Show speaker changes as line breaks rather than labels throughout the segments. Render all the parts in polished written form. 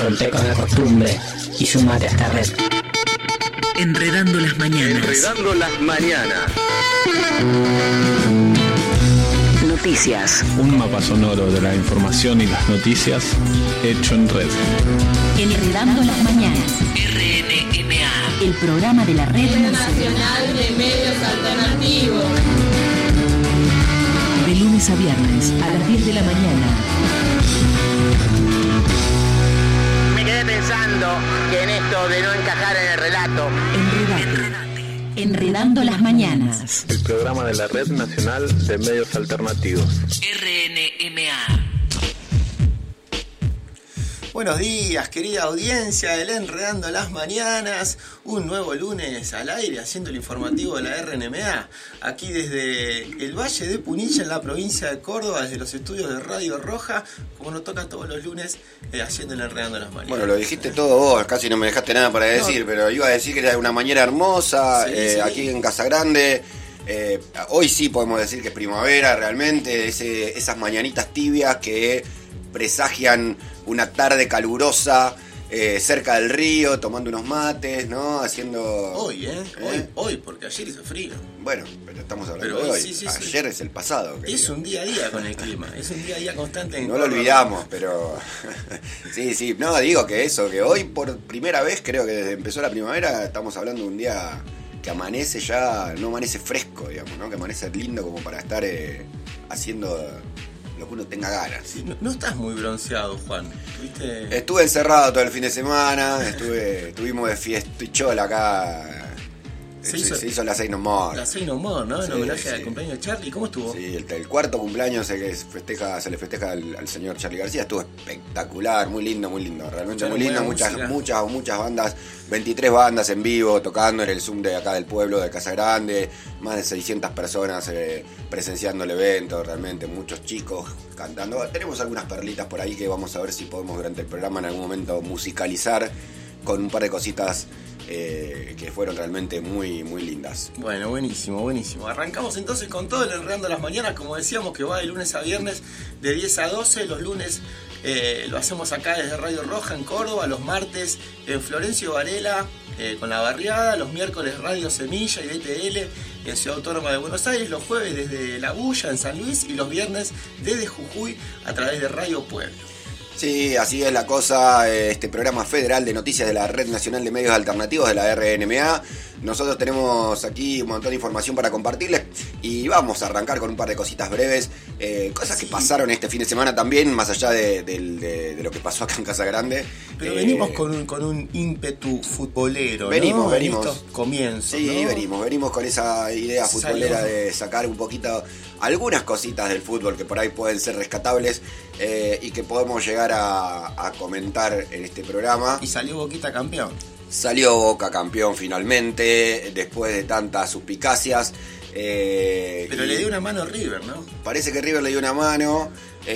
solté con la costumbre y sumate a esta red.
Enredando las mañanas.
Enredando las mañanas.
Noticias.
Un mapa sonoro de la información y las noticias hecho en red.
Enredando las mañanas. RNMA. El programa de la Red
Nacional de Medios Alternativos.
De lunes a viernes a las 10 de la mañana.
Me quedé pensando que en esto de no encajar en el relato.
Enredando las mañanas.
El programa de la Red Nacional de Medios Alternativos.
RNMA.
Buenos días, querida audiencia del Enredando las Mañanas. Un nuevo lunes al aire haciendo el informativo de la RNMA. Aquí desde el Valle de Punilla, en la provincia de Córdoba, desde los estudios de Radio Roja, como nos toca todos los lunes, haciendo el Enredando las Mañanas.
Bueno, lo dijiste todo vos, casi no me dejaste nada para decir, pero iba a decir que era una mañana hermosa, sí. Aquí en Casa Grande. Hoy sí podemos decir que es primavera realmente, esas mañanitas tibias que presagian una tarde calurosa cerca del río, tomando unos mates, ¿no? Haciendo...
Hoy, porque ayer hizo frío.
Bueno, pero estamos hablando de hoy. Sí, ayer es el pasado.
Es un día a día con el clima, es un día a día constante.
No lo olvidamos, pero... sí, no, digo que hoy por primera vez, creo que desde empezó la primavera, estamos hablando de un día que amanece ya, no amanece fresco, digamos, ¿no? Que amanece lindo como para estar haciendo... lo que uno tenga ganas.
Sí, no estás muy bronceado, Juan. ¿Viste?
Estuve encerrado todo el fin de semana, estuvimos de fiestichola acá. Se hizo la Say No More.
La Say No More, ¿no? En homenaje al cumpleaños de Charlie. ¿Cómo estuvo?
Sí, el cuarto cumpleaños se le festeja al señor Charlie García. Estuvo espectacular, muy lindo, realmente muy lindo. Muchas bandas, 23 bandas en vivo, tocando en el Zoom de acá del pueblo, de Casa Grande. Más de 600 personas presenciando el evento, realmente muchos chicos cantando. Tenemos algunas perlitas por ahí que vamos a ver si podemos durante el programa en algún momento musicalizar con un par de cositas que fueron realmente muy, muy lindas.
Bueno, buenísimo. Arrancamos entonces con todo el Enredando las Mañanas, como decíamos, que va de lunes a viernes de 10 a 12. Los lunes lo hacemos acá desde Radio Roja en Córdoba, los martes en Florencio Varela con La Barriada, los miércoles Radio Semilla y DTL en Ciudad Autónoma de Buenos Aires, los jueves desde La Bulla en San Luis y los viernes desde Jujuy a través de Radio Pueblo.
Sí, así es la cosa, este programa federal de noticias de la Red Nacional de Medios Alternativos de la RNMA. Nosotros tenemos aquí un montón de información para compartirles y vamos a arrancar con un par de cositas breves, cosas que pasaron este fin de semana también, más allá de lo que pasó acá en Casa Grande.
Pero venimos con un ímpetu futbolero,
venimos.
Estos comienzos,
sí,
¿no?
venimos con esa idea futbolera de sacar un poquito algunas cositas del fútbol que por ahí pueden ser rescatables y que podemos llegar a comentar en este programa.
Y salió Boquita campeón.
Salió Boca campeón finalmente, después de tantas suspicacias.
Pero le dio una mano a River, ¿no?
Parece que River le dio una mano.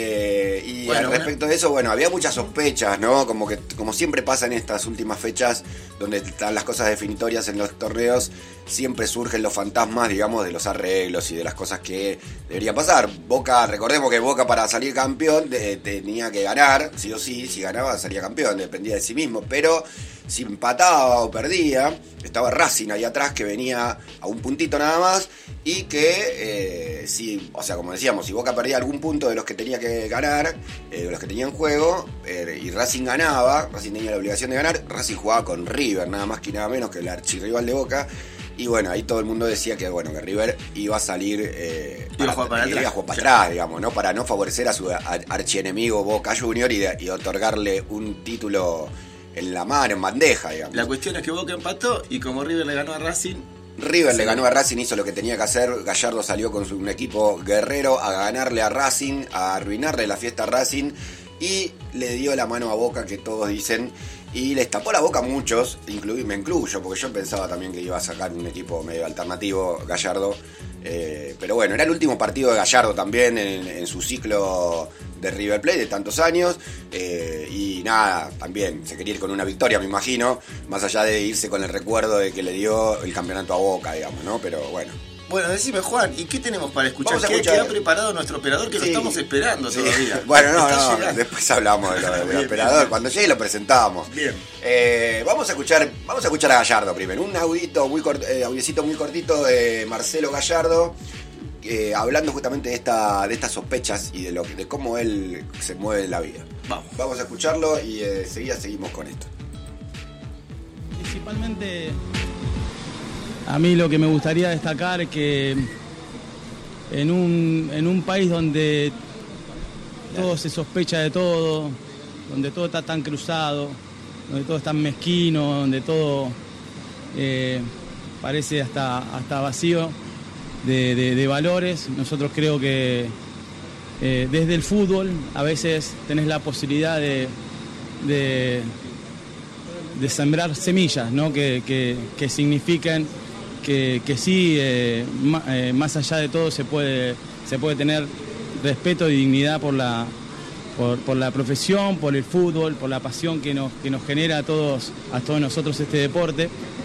Y al respecto de eso, había muchas sospechas, ¿no? Como siempre pasa en estas últimas fechas, donde están las cosas definitorias en los torneos, siempre surgen los fantasmas, digamos, de los arreglos y de las cosas que deberían pasar. Boca, recordemos que Boca para salir campeón tenía que ganar, sí o sí, si ganaba salía campeón, dependía de sí mismo, pero si empataba o perdía, estaba Racing ahí atrás que venía a un puntito nada más y que, como decíamos, si Boca perdía algún punto de los que tenía que ganar, de los que tenía en juego, y Racing ganaba, Racing tenía la obligación de ganar, Racing jugaba con River, nada más que nada menos que el archirrival de Boca, y ahí todo el mundo decía que River iba a salir
iba a jugar para
atrás, digamos, ¿no? Para no favorecer a su archienemigo Boca Junior y otorgarle un título en la mano, en bandeja, digamos.
La cuestión es que Boca empató y como River le ganó a Racing...
Le ganó a Racing, hizo lo que tenía que hacer. Gallardo salió con un equipo guerrero a ganarle a Racing, a arruinarle la fiesta a Racing y le dio la mano a Boca, que todos dicen, y les tapó la boca a muchos, me incluyo, porque yo pensaba también que iba a sacar un equipo medio alternativo Gallardo. Pero bueno, era el último partido de Gallardo también en su ciclo de River Plate de tantos años, y nada, también se quería ir con una victoria, me imagino, más allá de irse con el recuerdo de que le dio el campeonato a Boca, digamos, ¿no? Pero bueno,
Bueno, decime, Juan, ¿y qué tenemos para escuchar?
Vamos a escuchar.
¿Qué ha preparado nuestro operador que lo estamos esperando todavía?
Bueno, no, después hablamos del operador. Cuando llegue lo presentamos.
Bien.
Vamos a escuchar a Gallardo primero. Un audiecito muy cortito de Marcelo Gallardo, hablando justamente de estas sospechas y de cómo él se mueve en la vida. Vamos a escucharlo y enseguida seguimos con esto.
Principalmente, a mí lo que me gustaría destacar es que en un país donde todo se sospecha de todo, donde todo está tan cruzado, donde todo es tan mezquino, donde todo parece hasta vacío de valores, nosotros creo que desde el fútbol a veces tenés la posibilidad de sembrar semillas, ¿no? que significan que sí, más allá de todo se puede tener respeto y dignidad por la profesión, por el fútbol, por la pasión que nos genera a todos nosotros este deporte.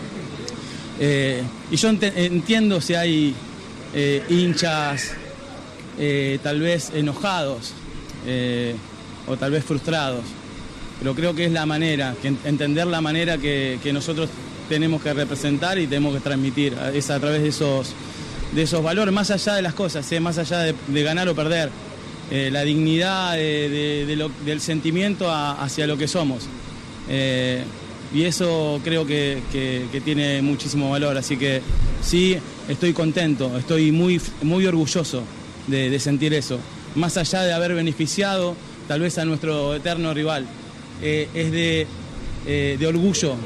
Y yo entiendo si hay hinchas tal vez enojados o tal vez frustrados, pero creo que es la manera, entender la manera que nosotros tenemos que representar y tenemos que transmitir, es a través de esos valores, más allá de las cosas, más allá de ganar o perder, la dignidad del sentimiento hacia lo que somos. Y eso creo que tiene muchísimo valor, así que sí, estoy contento, estoy muy, muy orgulloso de sentir eso, más allá de haber beneficiado tal vez a nuestro eterno rival. Es de orgullo,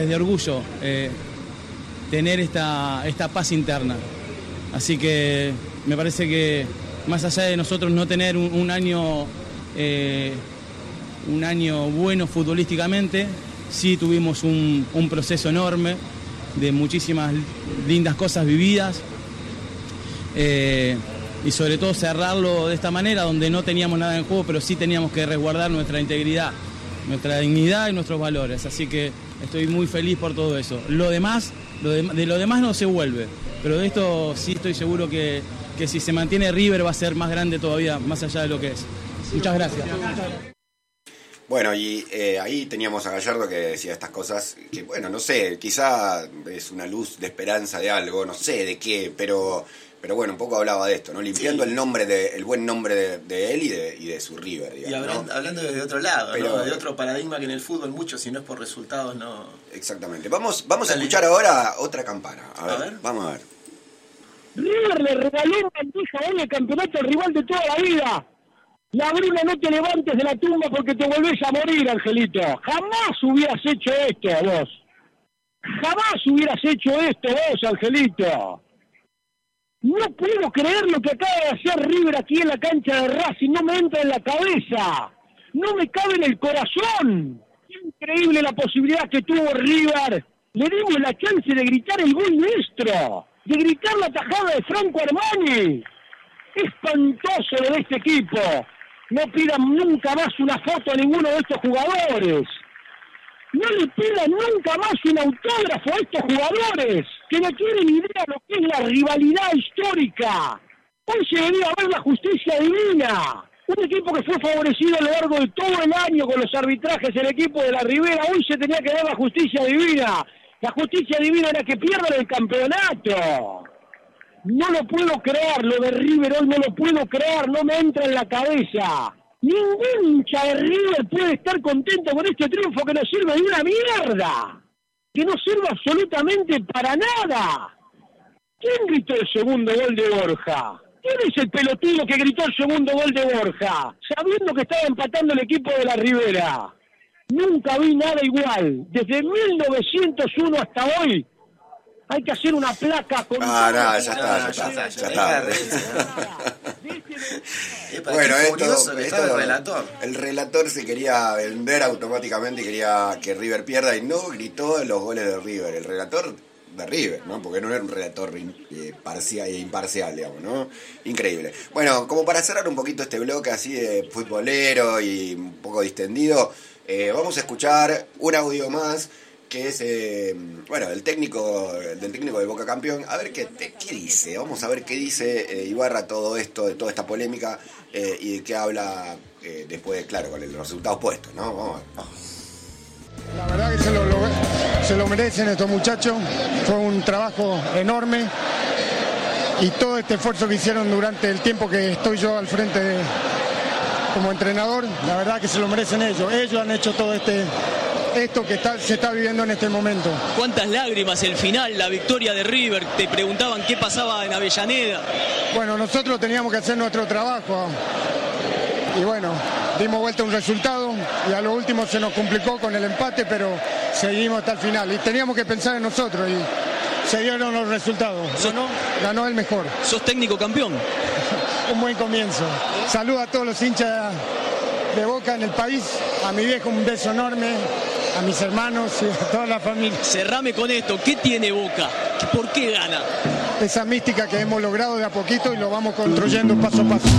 tener esta paz interna. Así que me parece que más allá de nosotros no tener un año bueno futbolísticamente, sí tuvimos un proceso enorme de muchísimas lindas cosas vividas, y sobre todo cerrarlo de esta manera donde no teníamos nada en juego, pero sí teníamos que resguardar nuestra integridad, nuestra dignidad y nuestros valores. Así que estoy muy feliz por todo eso. De lo demás no se vuelve, pero de esto sí estoy seguro que si se mantiene River va a ser más grande todavía, más allá de lo que es. Muchas gracias.
Bueno, y ahí teníamos a Gallardo que decía estas cosas, que bueno, no sé, quizá es una luz de esperanza de algo, no sé de qué, pero bueno, un poco hablaba de esto, ¿no? Limpiando el buen nombre de él y de su River, digamos,
y hablando de otro lado, pero, ¿no? De otro paradigma que en el fútbol mucho, si no es por resultados, no...
Exactamente. Vamos a escuchar ahora otra campana. A ver, vamos a ver.
River le regaló en bandeja a él el campeonato al rival de toda la vida. La Bruna, no te levantes de la tumba porque te volvés a morir, Angelito. Jamás hubieras hecho esto vos. Jamás hubieras hecho esto vos, Angelito. No puedo creer lo que acaba de hacer River aquí en la cancha de Racing. No me entra en la cabeza. No me cabe en el corazón. Increíble la posibilidad que tuvo River. Le dimos la chance de gritar el gol nuestro. De gritar la tajada de Franco Armani. Espantoso lo de este equipo. No pidan nunca más una foto a ninguno de estos jugadores. No le pidan nunca más un autógrafo a estos jugadores que no tienen idea de lo que es la rivalidad histórica. Hoy se debería ver la justicia divina. Un equipo que fue favorecido a lo largo de todo el año con los arbitrajes, el equipo de la Ribera, hoy se tenía que ver la justicia divina. La justicia divina era que pierdan el campeonato. No lo puedo creer, lo de River hoy no lo puedo creer, no me entra en la cabeza. Ningún hincha de River puede estar contento con este triunfo que no sirve de una mierda. Que no sirve absolutamente para nada. ¿Quién gritó el segundo gol de Borja? ¿Quién es el pelotudo que gritó el segundo gol de Borja? Sabiendo que estaba empatando el equipo de la Ribera. Nunca vi nada igual. Desde 1901 hasta hoy. Hay que hacer una placa con...
ya está. Bueno, el relator se quería vender automáticamente y quería que River pierda y no gritó los goles de River. El relator de River, ¿no? Porque no era un relator imparcial, digamos, ¿no? Increíble. Bueno, como para cerrar un poquito este bloque así de futbolero y un poco distendido, vamos a escuchar un audio más que es el técnico del Boca campeón. A ver qué dice, vamos a ver qué dice Ibarra todo esto, de toda esta polémica y de qué habla después, claro, con los resultados puestos, ¿no? Vamos.
La verdad que se lo merecen estos muchachos, fue un trabajo enorme y todo este esfuerzo que hicieron durante el tiempo que estoy yo al frente como entrenador, la verdad que se lo merecen ellos han hecho todo esto que se está viviendo en este momento.
¿Cuántas lágrimas el final, la victoria de River? Te preguntaban qué pasaba en Avellaneda.
Bueno, nosotros teníamos que hacer nuestro trabajo y bueno, dimos vuelta a un resultado y a lo último se nos complicó con el empate, pero seguimos hasta el final y teníamos que pensar en nosotros y se dieron los resultados. Ganó el mejor.
¿Sos técnico campeón?
Un buen comienzo. Saludo a todos los hinchas de Boca en el país, a mi viejo un beso enorme, a mis hermanos y a toda la familia.
Cerrame con esto, ¿qué tiene Boca? ¿Por qué gana?
Esa mística que hemos logrado de a poquito y lo vamos construyendo paso a paso.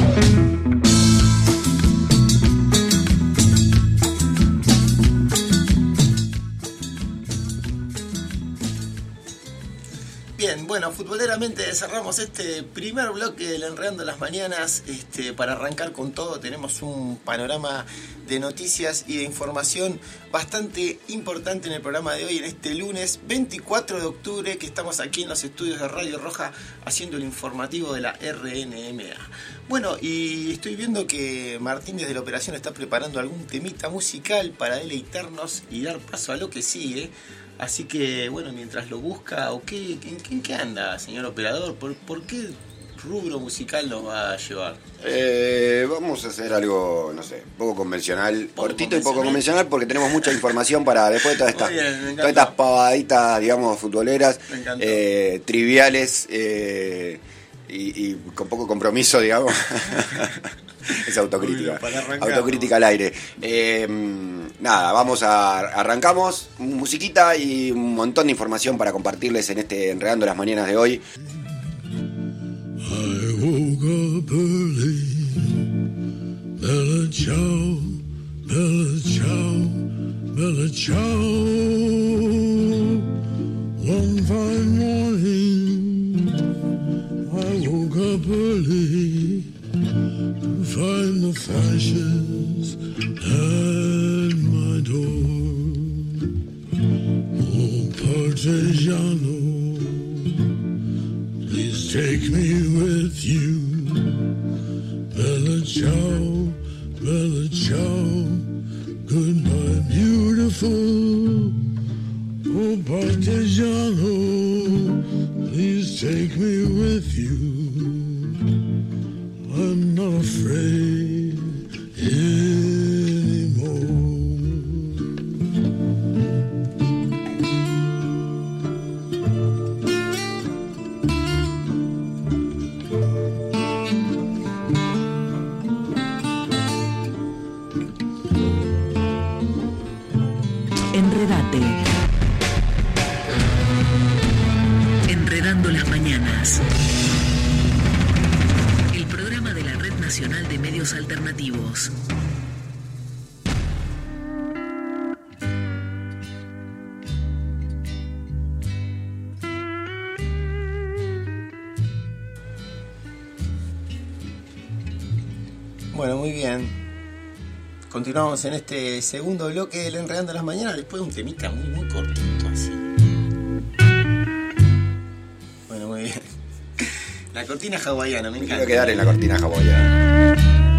Bien, bueno, futboleramente cerramos este primer bloque del Enredando las Mañanas. Para arrancar con todo, tenemos un panorama de noticias y de información bastante importante en el programa de hoy, en este lunes 24 de octubre, que estamos aquí en los estudios de Radio Roja haciendo el informativo de la RNMA. Bueno, y estoy viendo que Martín desde la operación está preparando algún temita musical para deleitarnos y dar paso a lo que sigue. Así que, bueno, mientras lo busca, ¿en qué anda, señor operador? ¿Por qué rubro musical nos va a llevar?
Vamos a hacer algo, no sé, poco convencional, cortito y poco convencional, porque tenemos mucha información para después de todas estas pavaditas, digamos, futboleras, triviales y con poco compromiso, digamos. Es autocrítica. Autocrítica al aire. Nada, arrancamos, musiquita y un montón de información para compartirles en este Enredando las Mañanas de hoy.
I woke up early, bella ciao, bella ciao, bella ciao. One fine morning, I woke up early to find the fashions at my door. Oh, Partigiano, please take me with you. Bella ciao, bella ciao, goodbye beautiful. Oh, Partigiano, please take me with you. I'm not afraid anymore.
Enredate. Enredando las mañanas. El programa de la Red Nacional de Medios Alternativos.
Bueno, muy bien. Continuamos en este segundo bloque del Enredando las Mañanas después de un temita muy cortito así. Bueno, muy bien. La cortina hawaiana, me encanta.
Quiero quedar en la cortina hawaiana.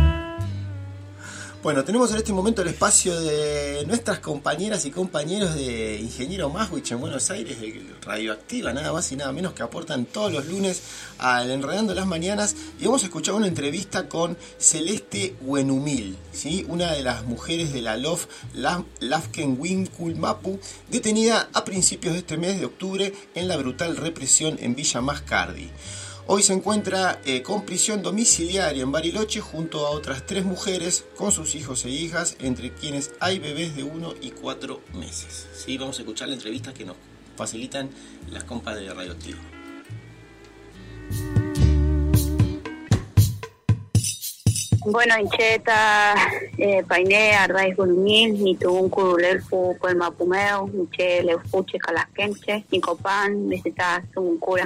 Bueno, tenemos en este momento el espacio de nuestras compañeras y compañeros de Ingeniero Maswich en Buenos Aires, de Radioactiva, nada más y nada menos, que aportan todos los lunes al Enredando las Mañanas. Y vamos a escuchar una entrevista con Celeste Wenumil, ¿sí? Una de las mujeres de la LOF, Lafkenwinkul-Mapu, detenida a principios de este mes de octubre en la brutal represión en Villa Mascardi. Hoy se encuentra con prisión domiciliaria en Bariloche junto a otras 3 mujeres con sus hijos e hijas, entre quienes hay bebés de 1 y 4 meses. ¿Sí? Vamos a escuchar la entrevista que nos facilitan las compas de
Bueno, Incheta, Painé, Ardaiz Gulmil, Nitun, Curulelfu, Colmapumeo, Miche, Leufuche, Calasquenche, Nicopan, Meseta, Sumuncura.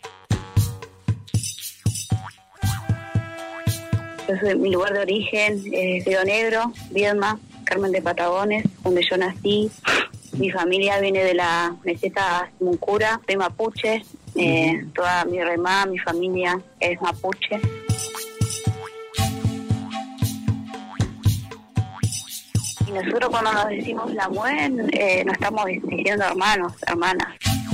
Yo soy, mi lugar de origen es Río Negro, Viedma, Carmen de Patagones, donde yo nací. Mi familia viene de la meseta Sumuncura, soy mapuche, toda mi remá, mi familia es mapuche. Y nosotros cuando nos decimos la muen, nos estamos diciendo hermanos, hermanas.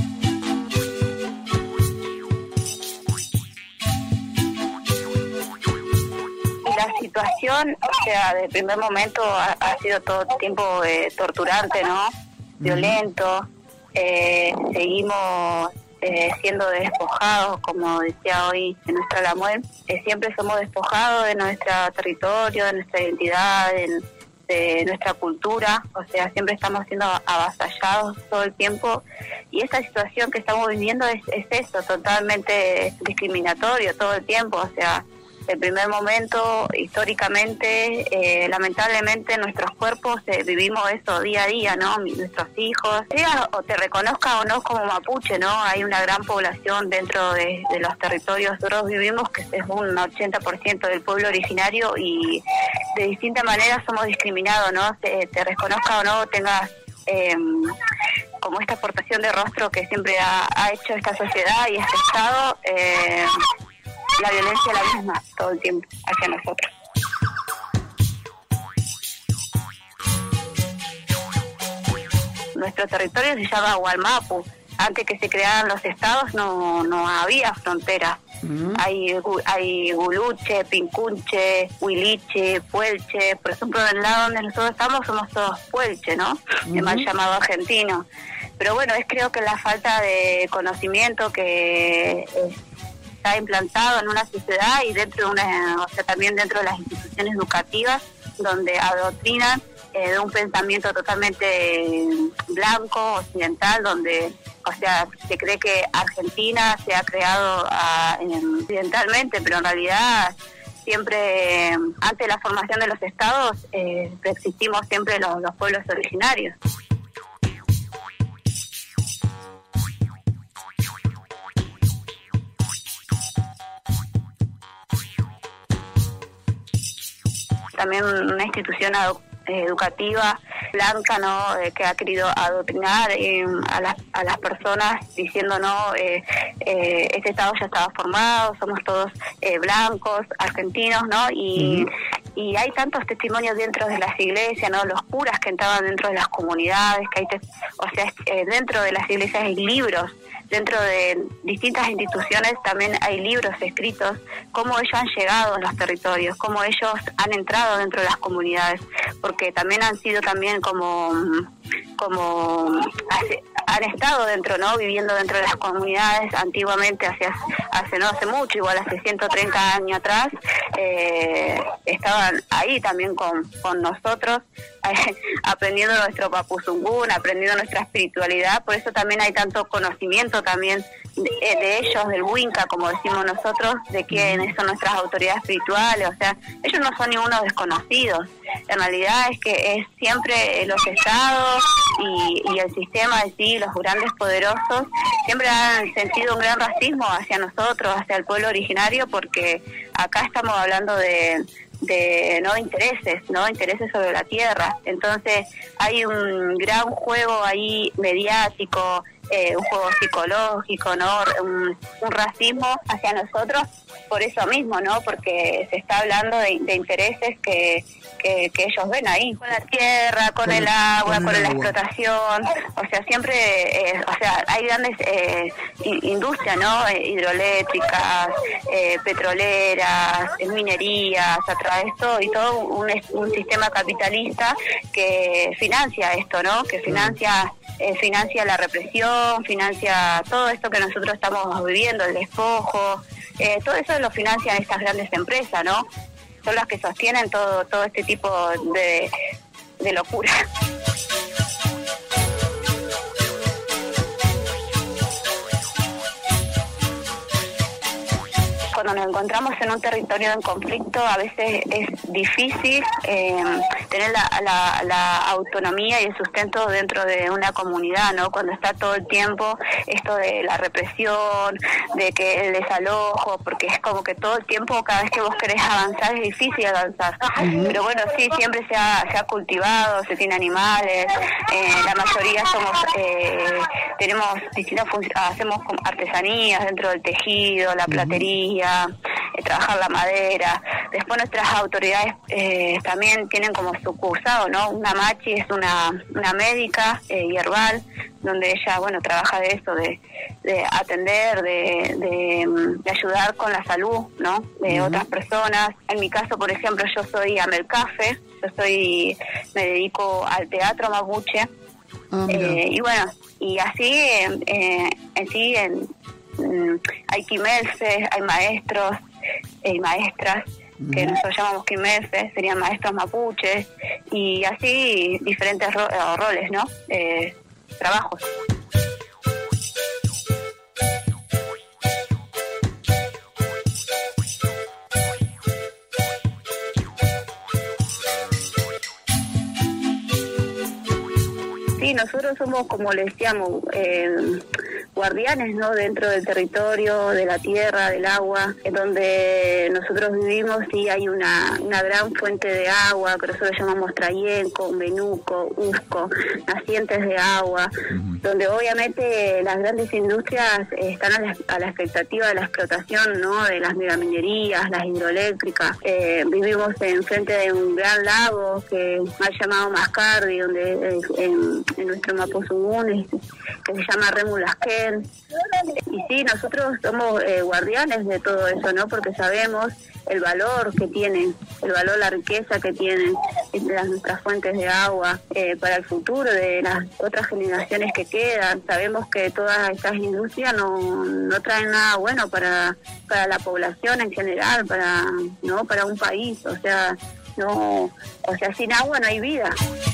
Y la situación, o sea, de primer momento ha sido todo el tiempo torturante, ¿no? Violento. Seguimos siendo despojados, como decía hoy en nuestra Lamuel. Siempre somos despojados de nuestro territorio, de nuestra identidad, de nuestra cultura, o sea, siempre estamos siendo avasallados todo el tiempo, y esta situación que estamos viviendo es eso, totalmente discriminatorio todo el tiempo, o sea, el primer momento, históricamente, lamentablemente nuestros cuerpos vivimos eso día a día, ¿no? Nuestros hijos, sea o te reconozca o no como mapuche, ¿no? Hay una gran población dentro de los territorios nosotros vivimos, que es un 80% del pueblo originario, y de distintas maneras somos discriminados, ¿no? Te reconozca o no, tengas como esta aportación de rostro que siempre ha hecho esta sociedad y este Estado, la violencia es la misma todo el tiempo hacia nosotros. Nuestro territorio se llama Hualmapu. Antes que se crearan los estados no había fronteras. Hay Guluche, Pincunche, Huiliche, Puelche. Por ejemplo, en el lado donde nosotros estamos somos todos Puelche, ¿no? El mal llamado argentino. Pero bueno, creo que la falta de conocimiento que está implantado en una sociedad y dentro de o sea, también dentro de las instituciones educativas, donde adoctrinan de un pensamiento totalmente blanco, occidental, donde, o sea, se cree que Argentina se ha creado occidentalmente, pero en realidad siempre, antes de la formación de los estados, existimos siempre los pueblos originarios. También una institución educativa blanca, ¿no? Que ha querido adoctrinar a las personas diciendo, no, este Estado ya estaba formado, somos todos blancos, argentinos, ¿no? Y hay tantos testimonios dentro de las iglesias, ¿no? Los curas que entraban dentro de las comunidades, que dentro de las iglesias hay libros, dentro de distintas instituciones también hay libros escritos, cómo ellos han llegado a los territorios, cómo ellos han entrado dentro de las comunidades, porque también han sido también han estado dentro, ¿no? Viviendo dentro de las comunidades antiguamente, no hace mucho, igual hace 130 años atrás, estaban ahí también con nosotros, aprendiendo nuestro papuzungún, aprendiendo nuestra espiritualidad. Por eso también hay tanto conocimiento también de ellos, del Winca, como decimos nosotros, de quiénes son nuestras autoridades espirituales. O sea, ellos no son ningunos desconocidos. En realidad es que es siempre los estados y el sistema en sí, los grandes poderosos, siempre han sentido un gran racismo hacia nosotros, hacia el pueblo originario, porque acá estamos hablando de intereses sobre la tierra. Entonces hay un gran juego ahí mediático, un juego psicológico, ¿no? Un racismo hacia nosotros por eso mismo, ¿no? Porque se está hablando de intereses que ellos ven ahí, con la tierra, con el agua, con la explotación. O sea, siempre, hay grandes industrias, ¿no? Hidroeléctricas, petroleras, minerías, a través de esto, y todo un sistema capitalista que financia esto, ¿no? Que financia la represión, financia todo esto que nosotros estamos viviendo, el despojo, todo eso lo financian estas grandes empresas, ¿no? Son las que sostienen todo este tipo de locura. cuando nos encontramos en un territorio en conflicto, a veces es difícil tener la autonomía y el sustento dentro de una comunidad, ¿no? Cuando está todo el tiempo esto de la represión, de que el desalojo, porque es como que todo el tiempo, cada vez que vos querés avanzar, es difícil avanzar. Pero bueno, sí, siempre se ha cultivado, se tiene animales, la mayoría tenemos distintas funciones, hacemos artesanías dentro del tejido, la platería, trabajar la madera. Después nuestras autoridades también tienen como su cursado, ¿no? Una machi es una médica herbal, donde ella, bueno, trabaja de eso, de atender, de ayudar con la salud, ¿no? De otras personas. En mi caso, por ejemplo, yo soy amelcafe, me dedico al teatro mapuche. Y bueno, y así hay quimelses, hay maestros y maestras que nosotros llamamos quimelses, serían maestros mapuches, y así diferentes roles, ¿no? Trabajos. Sí, nosotros somos, como le decíamos, guardianes, ¿no? Dentro del territorio, de la tierra, del agua, en donde nosotros vivimos. Sí, hay una gran fuente de agua que nosotros llamamos Trayenco, Menuco, Usco, nacientes de agua, donde obviamente las grandes industrias están a la expectativa de la explotación, ¿no? De las megaminerías, las hidroeléctricas. Vivimos enfrente de un gran lago que ha llamado Mascardi, donde en nuestro Mapuzungún, que se llama Remulasquén. Y sí, nosotros somos guardianes de todo eso, ¿no? Porque sabemos el valor que tienen, la riqueza que tienen nuestras fuentes de agua para el futuro de las otras generaciones que quedan. Sabemos que todas estas industrias no traen nada bueno para la población en general, para un país. O sea, sin agua no hay vida.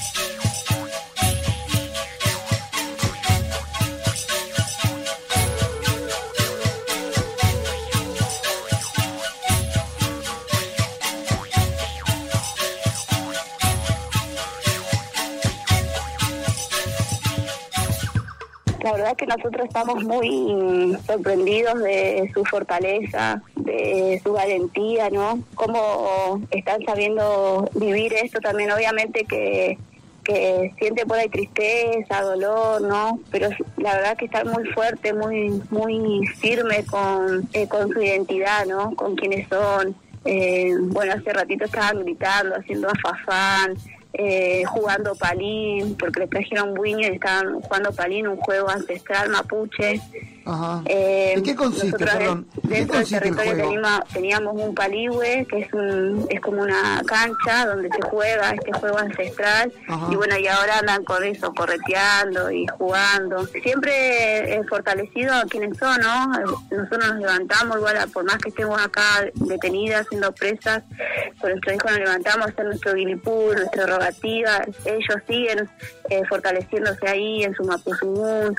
La verdad que nosotros estamos muy sorprendidos de su fortaleza, de su valentía, ¿no? Cómo están sabiendo vivir esto también, obviamente que siente por ahí tristeza, dolor, ¿no? Pero la verdad que están muy fuertes, muy firmes con su identidad, ¿no? Con quienes son. Bueno, hace ratito estaban gritando, haciendo afafán, jugando palín, porque les trajeron buño y estaban jugando palín, un juego ancestral mapuche.
Ajá. ¿En qué consiste, perdón?
Dentro del territorio teníamos un palihue, que es como una cancha donde se juega este juego ancestral. Ajá. Y bueno, y ahora andan con eso, correteando y jugando. Siempre fortalecido a quienes son, ¿no? Nosotros nos levantamos, igual, por más que estemos acá detenidas, siendo presas, con nuestros hijos nos levantamos a hacer nuestro guilipú, nuestra rogativa. Ellos siguen fortaleciéndose ahí en su Mapuzungún.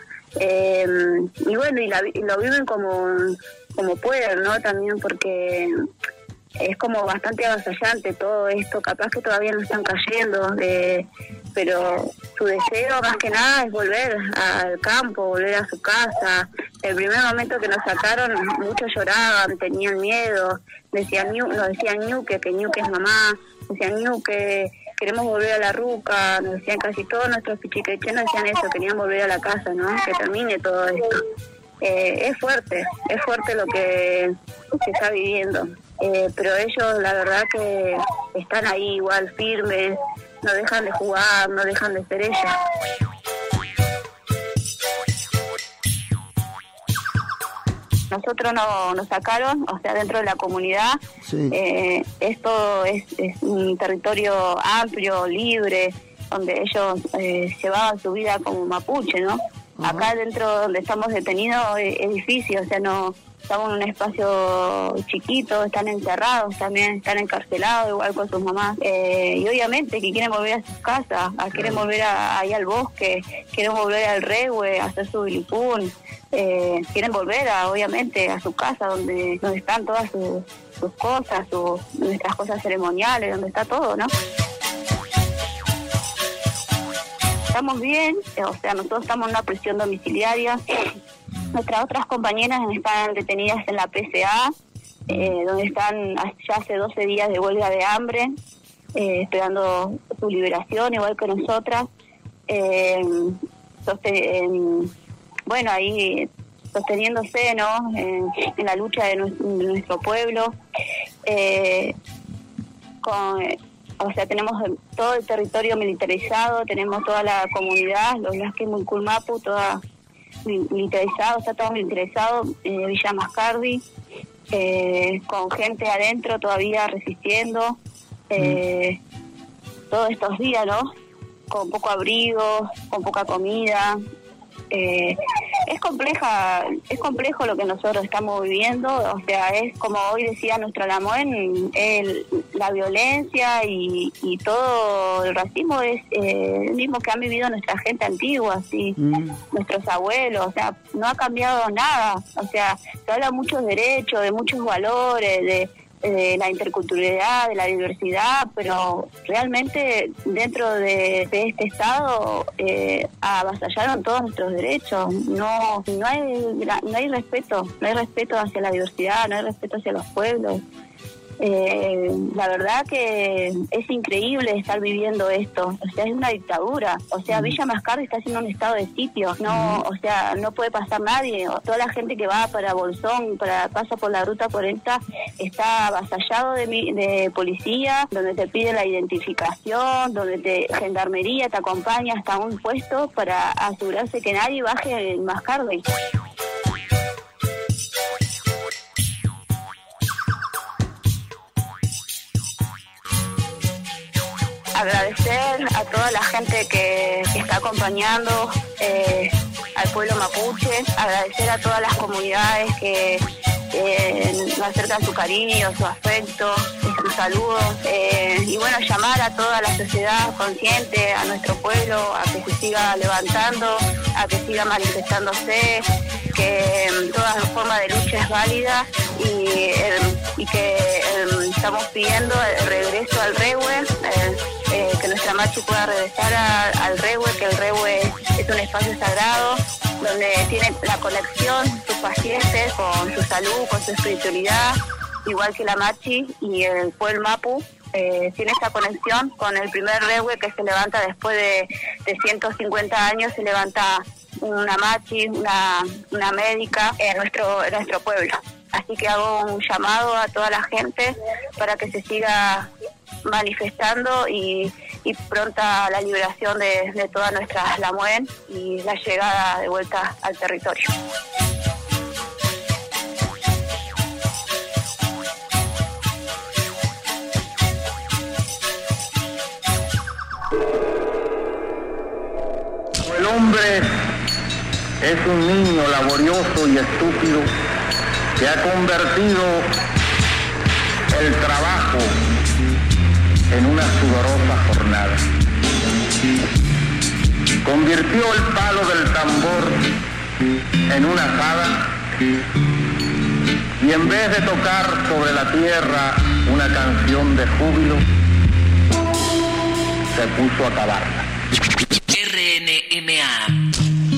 Y bueno, y lo viven como pueden, ¿no? También porque es como bastante avasallante todo esto. Capaz que todavía no están cayendo, pero su deseo más que nada es volver al campo, volver a su casa. El primer momento que nos sacaron, muchos lloraban, tenían miedo, nos decían ñuque, que ñuque es mamá, decían ñuque, queremos volver a la ruca, nos decían casi todos nuestros pichiquechenos, decían eso, querían volver a la casa, ¿no? Que termine todo esto. Es fuerte lo que se está viviendo, pero ellos la verdad que están ahí igual firmes, no dejan de jugar, no dejan de ser ellos. Nosotros nos sacaron, o sea, dentro de la comunidad. Sí. Esto es un territorio amplio, libre, donde ellos llevaban su vida como mapuche, ¿no? Ajá. Acá dentro donde estamos detenidos es difícil, o sea, no estamos en un espacio chiquito, están encerrados también, están encarcelados igual con sus mamás, y obviamente que quieren volver a sus casas, quieren volver ahí al bosque, quieren volver al Rehue, a hacer su bilipún, quieren volver obviamente a su casa donde están todas sus cosas, nuestras cosas ceremoniales, donde está todo, ¿no? Estamos bien, o sea, nosotros estamos en una prisión domiciliaria. Nuestras otras compañeras están detenidas en la PCA, donde están ya hace 12 días de huelga de hambre, esperando su liberación, igual que nosotras. Bueno, ahí sosteniéndose, ¿no? En la lucha de nuestro pueblo. O sea, tenemos todo el territorio militarizado, tenemos toda la comunidad, los Lasque Mulculmapu, toda militarizado, está todo militarizado, Villa Mascardi, con gente adentro todavía resistiendo, todos estos días, ¿no? Con poco abrigo, con poca comida. Es complejo lo que nosotros estamos viviendo, o sea, es como hoy decía nuestro Lamoen, la violencia y todo el racismo es el mismo que han vivido nuestra gente antigua, ¿sí? Nuestros abuelos, o sea, no ha cambiado nada, o sea, se habla de muchos derechos, de muchos valores, de la interculturalidad, de la diversidad, pero realmente dentro de este Estado avasallaron todos nuestros derechos. No hay respeto hacia la diversidad, no hay respeto hacia los pueblos. La verdad que es increíble estar viviendo esto, o sea, es una dictadura, o sea, Villa Mascardi está haciendo un estado de sitio, no, o sea, no puede pasar nadie, toda la gente que va para Bolsón, pasa por la ruta 40, está avasallado de policía, donde te pide la identificación, donde gendarmería te acompaña hasta un puesto para asegurarse que nadie baje en Mascardi. Agradecer a toda la gente que está acompañando al pueblo mapuche, agradecer a todas las comunidades que nos acercan su cariño, su afecto, sus saludos, y bueno, llamar a toda la sociedad consciente, a nuestro pueblo, a que se siga levantando, a que siga manifestándose, que toda forma de lucha es válida y que estamos pidiendo el regreso al Rehue, que nuestra machi pueda regresar al Rehue, que el Rehue es un espacio sagrado donde tiene la conexión, sus pacientes, con su salud, con su espiritualidad, igual que la machi y el pueblo mapu. Tiene esa conexión con el primer Rehue que se levanta después de 150 años, se levanta una machi, una médica en nuestro pueblo. Así que hago un llamado a toda la gente para que se siga manifestando y pronta la liberación de todas nuestras Lamoen y la llegada de vuelta al territorio.
El hombre es un niño laborioso y estúpido que ha convertido el trabajo en una sudorosa jornada. Convirtió el palo del tambor en una azada y en vez de tocar sobre la tierra una canción de júbilo, se puso a cavarla.
RNMA.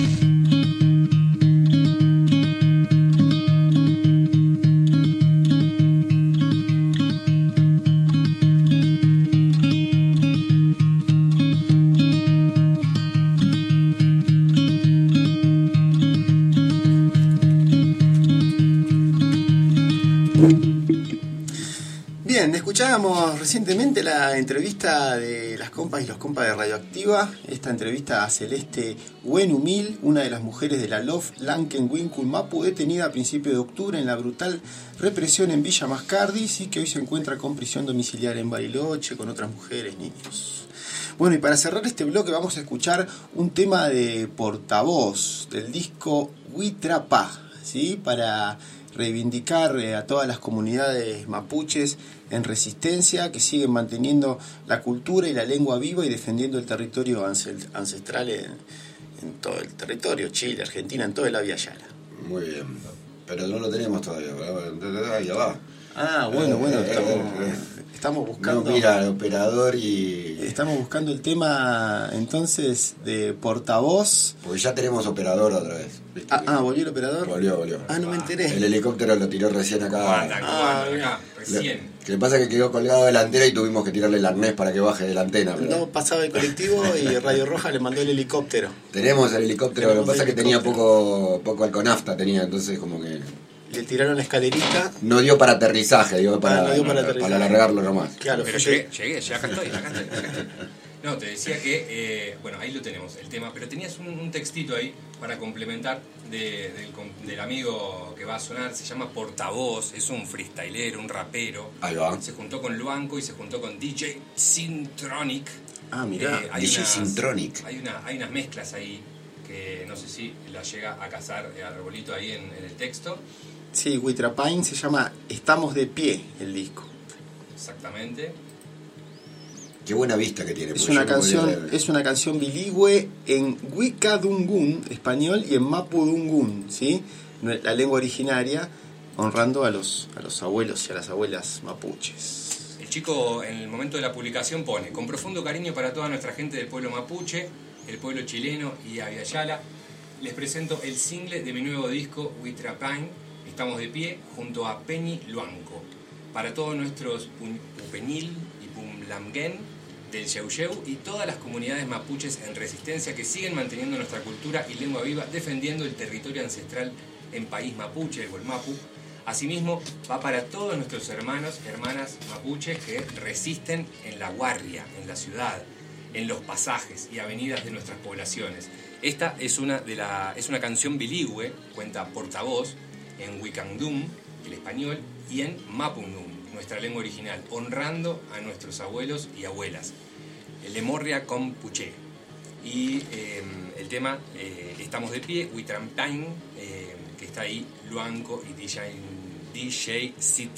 Bien, escuchábamos recientemente la entrevista de las compas y los compas de Radioactiva, esta entrevista a Celeste Huenumil, una de las mujeres de la LOF Lanken Winculmapu, detenida a principios de octubre en la brutal represión en Villa Mascardi, y que hoy se encuentra con prisión domiciliaria en Bariloche con otras mujeres, niños. Bueno, y para cerrar este bloque vamos a escuchar un tema de Portavoz del disco Huitrapá, ¿sí? Para reivindicar a todas las comunidades mapuches en resistencia, que siguen manteniendo la cultura y la lengua viva y defendiendo el territorio ancestral en todo el territorio, Chile, Argentina, en toda la Vía Yala.
Muy bien, pero no lo tenemos todavía, ya va.
Bueno, estamos buscando...
No, mira, el operador y...
Estamos buscando el tema, entonces, de portavoz.
Porque ya tenemos operador otra vez.
¿Volvió el operador?
Volvió.
No me enteré.
El helicóptero lo tiró recién acá.
Recién.
Lo que pasa es que quedó colgado de la antena y tuvimos que tirarle el arnés para que baje de la antena. Pero...
No, pasaba el colectivo y Radio Roja le mandó el helicóptero.
Tenemos el helicóptero, lo que pasa es que tenía poco alconafta, entonces como que...
Le tiraron la escalerita.
No dio para aterrizaje, para alargarlo nomás.
Claro, pero llegué, acá estoy. No, te decía que, ahí lo tenemos, el tema, pero tenías un textito ahí para complementar del amigo que va a sonar, se llama Portavoz, es un freestylero, un rapero.
Ahí va.
Se juntó con Luanco y se juntó con DJ Syntronic.
Mirá, DJ Syntronic.
Hay unas mezclas ahí que no sé si la llega a cazar Arbolito ahí en el texto.
Sí, Huitrapain se llama Estamos de Pie, el disco.
Exactamente.
Qué buena vista que tiene.
Es una canción bilingüe en Wicadungun, español, y en Mapudungun, ¿sí? La lengua originaria, honrando a los abuelos y a las abuelas mapuches.
El chico, en el momento de la publicación, pone: con profundo cariño para toda nuestra gente del pueblo mapuche, el pueblo chileno y Aviala, les presento el single de mi nuevo disco, Huitrapain, Estamos de Pie, junto a Peñi Luanco. Para todos nuestros Pupenil y Pumlamgen del Xeu y todas las comunidades mapuches en resistencia que siguen manteniendo nuestra cultura y lengua viva, defendiendo el territorio ancestral en país mapuche, el Gualmapu. Asimismo, va para todos nuestros hermanos y hermanas mapuches que resisten en la guardia, en la ciudad, en los pasajes y avenidas de nuestras poblaciones. Esta es una canción bilingüe, cuenta Portavoz, en Wicandum, el español, y en Mapundum, nuestra lengua original, honrando a nuestros abuelos y abuelas. El Lemorria con Puché. Y el tema Estamos de Pie, Huitrapain, que está ahí, Luanco y DJ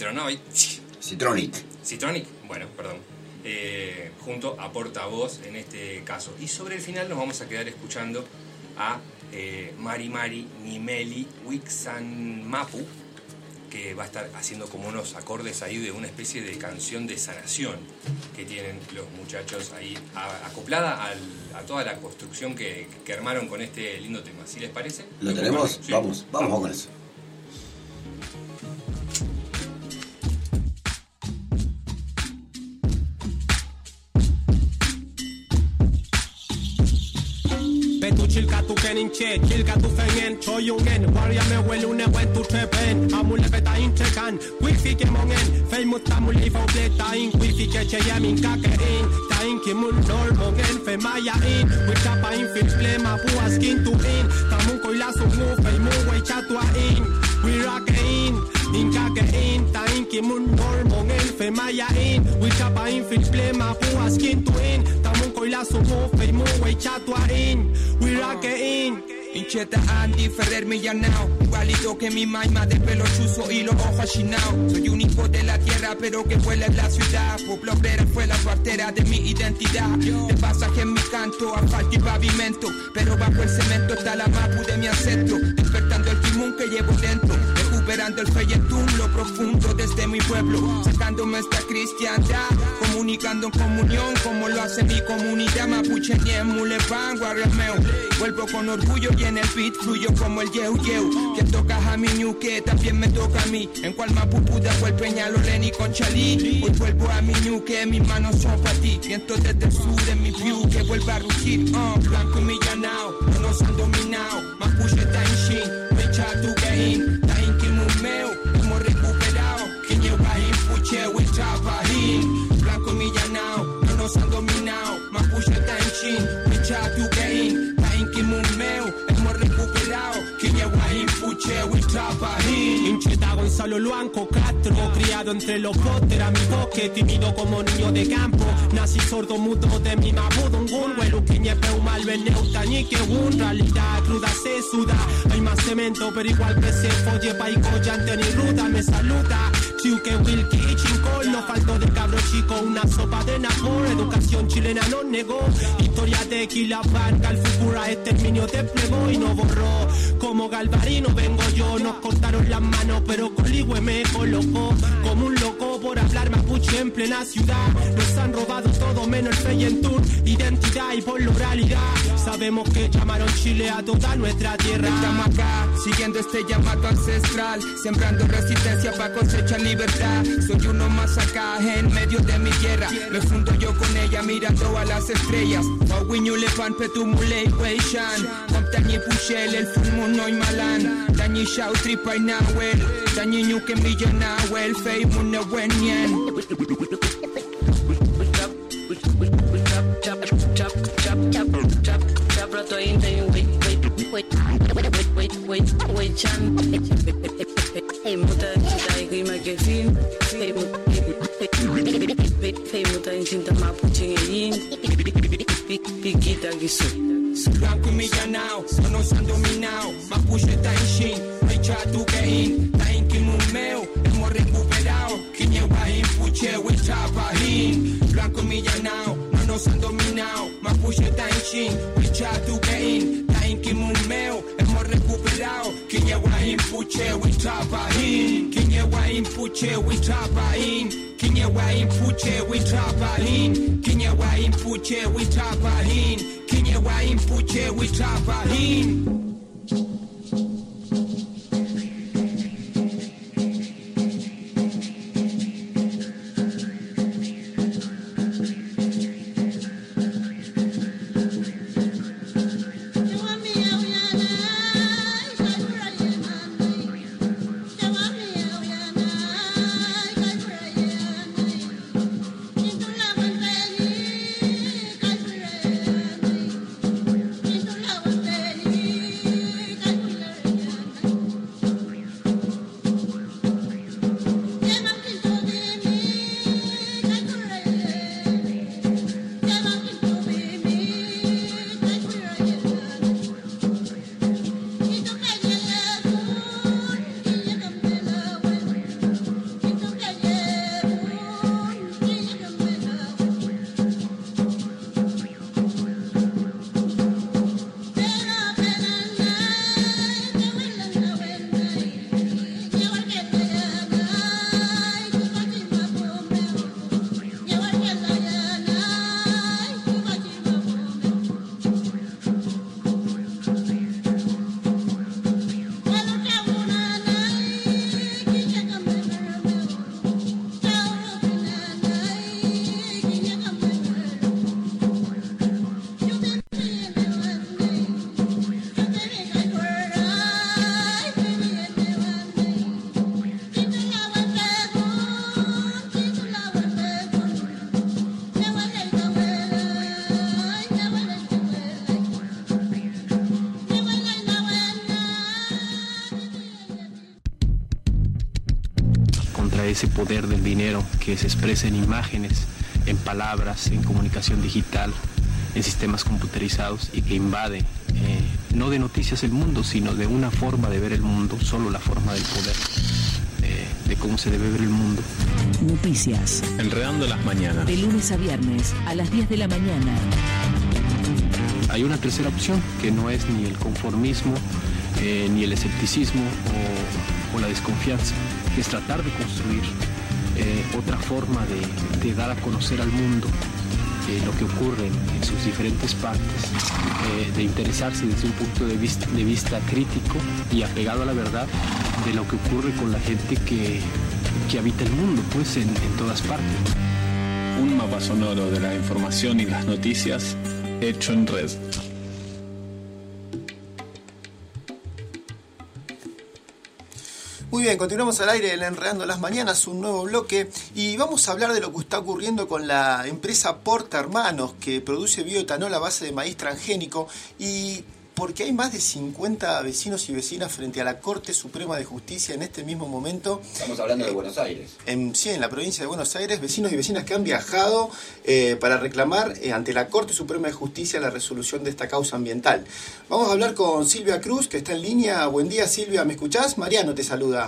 Syntronic, bueno, perdón. Junto a Portavoz en este caso. Y sobre el final nos vamos a quedar escuchando a Mari Nimeli Wixan Mapu, que va a estar haciendo como unos acordes ahí de una especie de canción de sanación que tienen los muchachos ahí, acoplada a toda la construcción que armaron con este lindo tema. ¿Sí les parece?
¿Lo tenemos? Sí. Vamos con eso.
Chilka tu kenin che, chilka tu fengen, choyungen, warrior me welune went to trepen, amule beta intekan, wifi ke mongen, famous tamuli fo bleta in, wifi ke che yamin kakein, tain ki mun nor mongen, fe maya in, wikapa in fit plema pu askin tu in, tamun koila su mu fe mu we chatua in, we rock in, in tain ki mun nor mongen, fe maya in, wikapa in fit plema pu askin tu in, tamun koila su mu fe mu we chatua in, we rock in.
Incheta Andy Ferrer Millanao, igualito que mi maima de pelo chuzo y los ojos chinao. Soy un hijo de la tierra pero que vuela en la ciudad. Pueblo obrera fue la partera de mi identidad. De pasaje en mi canto, asfalto y pavimento, pero bajo el cemento está la mapu de mi ancestro. Despertando el timón que llevo dentro, recuperando el feyetún, lo profundo desde mi pueblo. Sacándome esta cristiandad, comunicando en comunión como lo hace mi comunidad. Mapuche Niem, Mulepan, Guarremeo. Vuelvo con orgullo y en el beat fluyo como el yeu yeu. Que tocas a mi ñuque, también me toca a mí. En cual mapupuda fue el Peñalolén y Conchalí. Hoy vuelvo a mi ñuque, mis manos son para ti. Viento desde el sur en mi view que vuelve a rugir. Blanco y millanao, no nos han dominado. Mapuche Tainshin, Mecha Tugain, Tain Kimumeo, hemos recuperado. Kiñewahin, Puche, Witrapahin. Blanco y millanao, no nos han dominado. Mapuche Tainshin, Mecha Tugain, Tain Kimumeo, hemos recuperado. Kiñewahin, Puche, Witrapahin.
Hincheta Gonzalo Luanco Castro, criado entre los póster, amigo que tímido como niño de campo. Nací sordo mudo de mi mabudungun, hueluquiñe peumal veneuta ni que un realidad cruda se suda. Hay más cemento pero igual que se folle paico llante ni ruda me saluda. Chiuque Wilkie y Chincol, no faltó de cabro chico una sopa de napor. Educación chilena no negó, historia de Quilapán, Calfucura exterminio desplegó y no borró. Como Galvarino vengo yo, nos cortaron las manos pero Coligüe me colocó como un loco por hablar mapuche en plena ciudad. Nos han robado todo menos el Feyentur, identidad y por la oralidad. Sabemos que llamaron Chile a toda nuestra tierra.
Estamos acá, siguiendo este llamado ancestral, sembrando resistencia para cosechar libertad. Soy uno más acá en medio de mi tierra, me fundo yo con ella mirando a las estrellas. Wawiñule pan petumule weishan, Comptañi pushel el fulmo no y malan. Dañi shau tripa y nahuel, dañi ñuque millanahuel, fei mune wenyen. Blanco y millanao, no nos han dominado. Mapuche está en shin, Recha tu kein, está en kimumeo, hemos recuperado. Kiñewain, puche, Wichapahin. Blanco y millanao, no nos han dominado. Mapuche está en shin, Recha tu kein, está en kimumeo, hemos recuperado. Kiñewain, puche, Wichapahin. Kiñewain, puche, Wichapahin. Kiñewain, puche, Wichapahin. Kiñewain, puche, Wichapahin. Kiñewain, puche, Wichapahin.
Ese poder del dinero que se expresa en imágenes, en palabras, en comunicación digital, en sistemas computerizados y que invade no de noticias el mundo, sino de una forma de ver el mundo, solo la forma del poder, de cómo se debe ver el mundo.
Noticias.
Enredando las mañanas.
De lunes a viernes a las 10 de la mañana.
Hay una tercera opción que no es ni el conformismo, ni el escepticismo o la desconfianza. Es tratar de construir otra forma de dar a conocer al mundo lo que ocurre en sus diferentes partes, de interesarse desde un punto de vista crítico y apegado a la verdad de lo que ocurre con la gente que habita el mundo, pues en todas partes.
Un mapa sonoro de la información y las noticias hecho en red.
Muy bien, continuamos al aire en Enredando las Mañanas, un nuevo bloque, y vamos a hablar de lo que está ocurriendo con la empresa Porta Hermanos, que produce bioetanol a base de maíz transgénico, y porque hay más de 50 vecinos y vecinas frente a la Corte Suprema de Justicia en este mismo momento.
Estamos hablando de Buenos Aires.
Sí, en la provincia de Buenos Aires, vecinos y vecinas que han viajado para reclamar ante la Corte Suprema de Justicia la resolución de esta causa ambiental. Vamos a hablar con Silvia Cruz, que está en línea. Buen día, Silvia, ¿me escuchás? Mariano te saluda.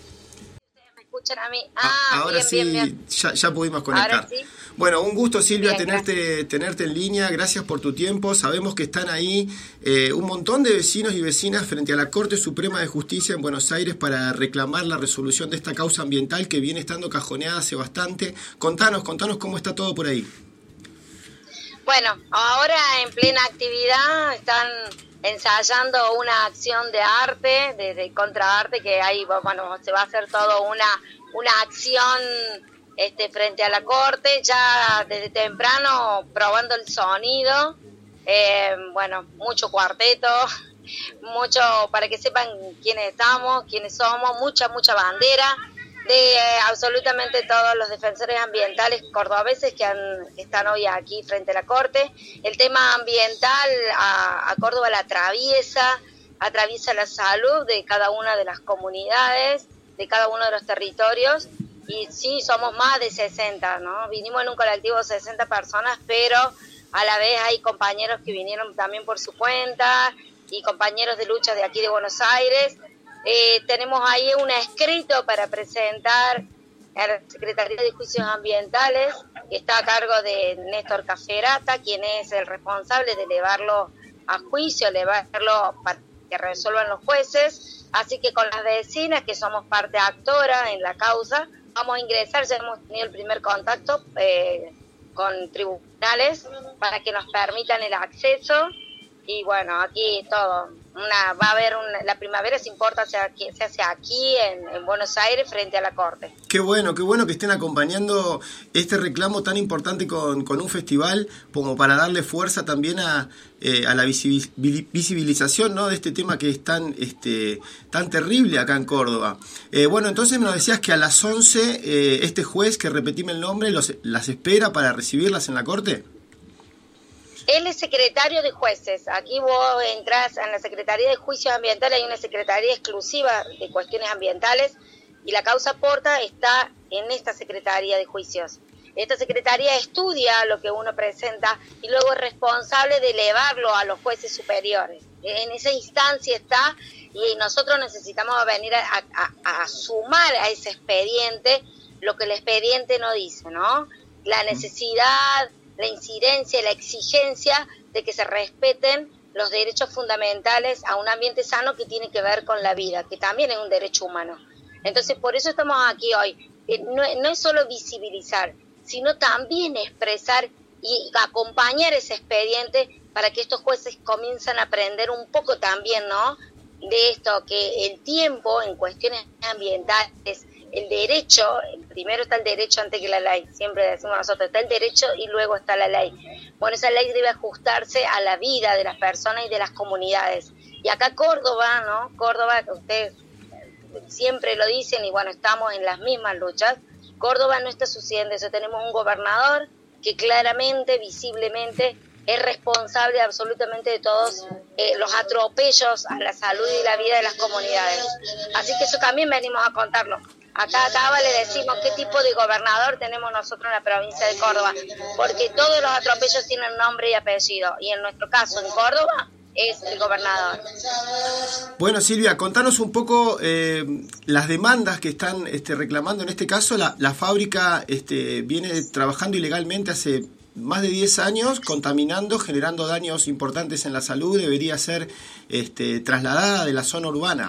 ¿Me escuchan a mí?
Ahora
bien, bien.
Ya pudimos conectar.
Ahora sí.
Bueno, un gusto, Silvia,
Bien,
tenerte en línea. Gracias por tu tiempo. Sabemos que están ahí un montón de vecinos y vecinas frente a la Corte Suprema de Justicia en Buenos Aires para reclamar la resolución de esta causa ambiental que viene estando cajoneada hace bastante. Contanos cómo está todo por ahí.
Bueno, ahora en plena actividad están ensayando una acción de arte, de contraarte, que ahí, bueno, se va a hacer todo una acción frente a la Corte, ya desde temprano probando el sonido, bueno, mucho cuarteto, mucho para que sepan quiénes estamos, quiénes somos, mucha bandera de absolutamente todos los defensores ambientales cordobeses que están hoy aquí frente a la Corte. El tema ambiental a Córdoba la atraviesa la salud de cada una de las comunidades, de cada uno de los territorios. Y sí, somos más de 60, ¿no? Vinimos en un colectivo de 60 personas, pero a la vez hay compañeros que vinieron también por su cuenta y compañeros de lucha de aquí de Buenos Aires. Tenemos ahí un escrito para presentar a la Secretaría de Juicios Ambientales, que está a cargo de Néstor Caferata, quien es el responsable de elevarlo a juicio, elevarlo para que resuelvan los jueces. Así que con las vecinas, que somos parte actora en la causa, vamos a ingresar, ya hemos tenido el primer contacto con tribunales para que nos permitan el acceso. Y bueno, aquí todo, va a haber la primavera, se importa, se hace aquí en Buenos Aires frente a la Corte.
Qué bueno que estén acompañando este reclamo tan importante con un festival como para darle fuerza también a la visibilización, ¿no?, de este tema que es tan terrible acá en Córdoba. Bueno, entonces nos decías que a las 11 este juez, que repetime el nombre, las espera para recibirlas en la Corte.
Él es secretario de jueces. Aquí vos entras en la Secretaría de Juicios Ambientales, hay una secretaría exclusiva de cuestiones ambientales y la causa Porta está en esta Secretaría de Juicios. Esta secretaría estudia lo que uno presenta y luego es responsable de elevarlo a los jueces superiores. En esa instancia está y nosotros necesitamos venir a sumar a ese expediente lo que el expediente no dice, ¿no? La necesidad, la incidencia y la exigencia de que se respeten los derechos fundamentales a un ambiente sano que tiene que ver con la vida, que también es un derecho humano. Entonces, por eso estamos aquí hoy. No es solo visibilizar, sino también expresar y acompañar ese expediente para que estos jueces comiencen a aprender un poco también, ¿no?, de esto, que el tiempo en cuestiones ambientales, el derecho, primero está el derecho antes que la ley, siempre decimos nosotros, está el derecho y luego está la ley. Bueno, esa ley debe ajustarse a la vida de las personas y de las comunidades. Y acá Córdoba, ¿no? Córdoba, ustedes siempre lo dicen y bueno, estamos en las mismas luchas. Córdoba no está sucediendo eso, tenemos un gobernador que claramente, visiblemente, es responsable absolutamente de todos los atropellos a la salud y la vida de las comunidades. Así que eso también venimos a contarlo. Acá le decimos qué tipo de gobernador tenemos nosotros en la provincia de Córdoba, porque todos los atropellos tienen nombre y apellido, y en nuestro caso, en Córdoba, es el gobernador.
Bueno, Silvia, contanos un poco las demandas que están reclamando. En este caso, la fábrica viene trabajando ilegalmente hace más de 10 años, contaminando, generando daños importantes en la salud. Debería ser trasladada de la zona urbana.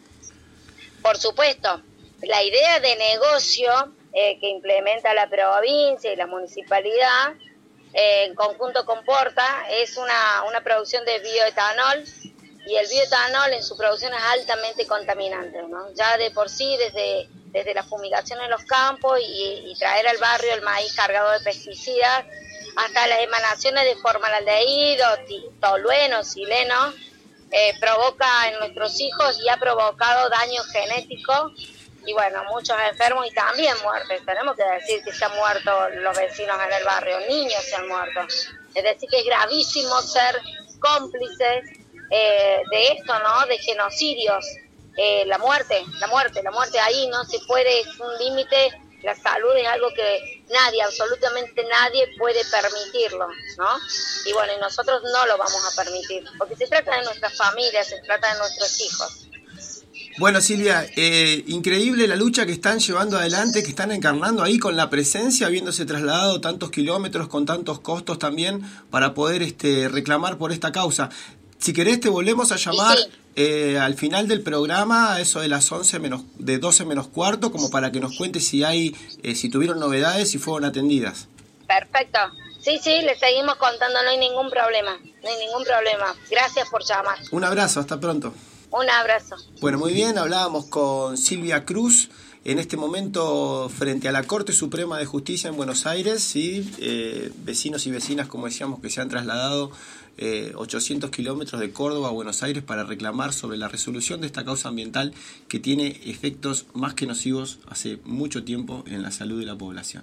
Por supuesto. La idea de negocio que implementa la provincia y la municipalidad en conjunto con Porta es una producción de bioetanol, y el bioetanol en su producción es altamente contaminante, ¿no? Ya de por sí, desde la fumigación en los campos y traer al barrio el maíz cargado de pesticidas, hasta las emanaciones de formaldehído, tolueno, sileno, provoca en nuestros hijos y ha provocado daño genético. Y bueno, muchos enfermos y también muertes. Tenemos que decir que se han muerto los vecinos en el barrio, niños se han muerto. Es decir, que es gravísimo ser cómplices de esto, ¿no? De genocidios. La muerte ahí no se puede, es un límite. La salud es algo que nadie, absolutamente nadie puede permitirlo, ¿no? Y bueno, y nosotros no lo vamos a permitir, porque se trata de nuestras familias, se trata de nuestros hijos.
Bueno, Silvia, increíble la lucha que están llevando adelante, que están encarnando ahí con la presencia, habiéndose trasladado tantos kilómetros, con tantos costos también, para poder reclamar por esta causa. Si querés, te volvemos a llamar al final del programa, a eso de las 12 menos cuarto, como para que nos cuentes si tuvieron novedades y fueron atendidas.
Perfecto. Sí, le seguimos contando, no hay ningún problema. Gracias por llamar.
Un abrazo, hasta pronto.
Un abrazo.
Bueno, muy bien, hablábamos con Silvia Cruz, en este momento frente a la Corte Suprema de Justicia en Buenos Aires, ¿sí? Vecinos y vecinas, como decíamos, que se han trasladado 800 kilómetros de Córdoba a Buenos Aires para reclamar sobre la resolución de esta causa ambiental que tiene efectos más que nocivos hace mucho tiempo en la salud de la población.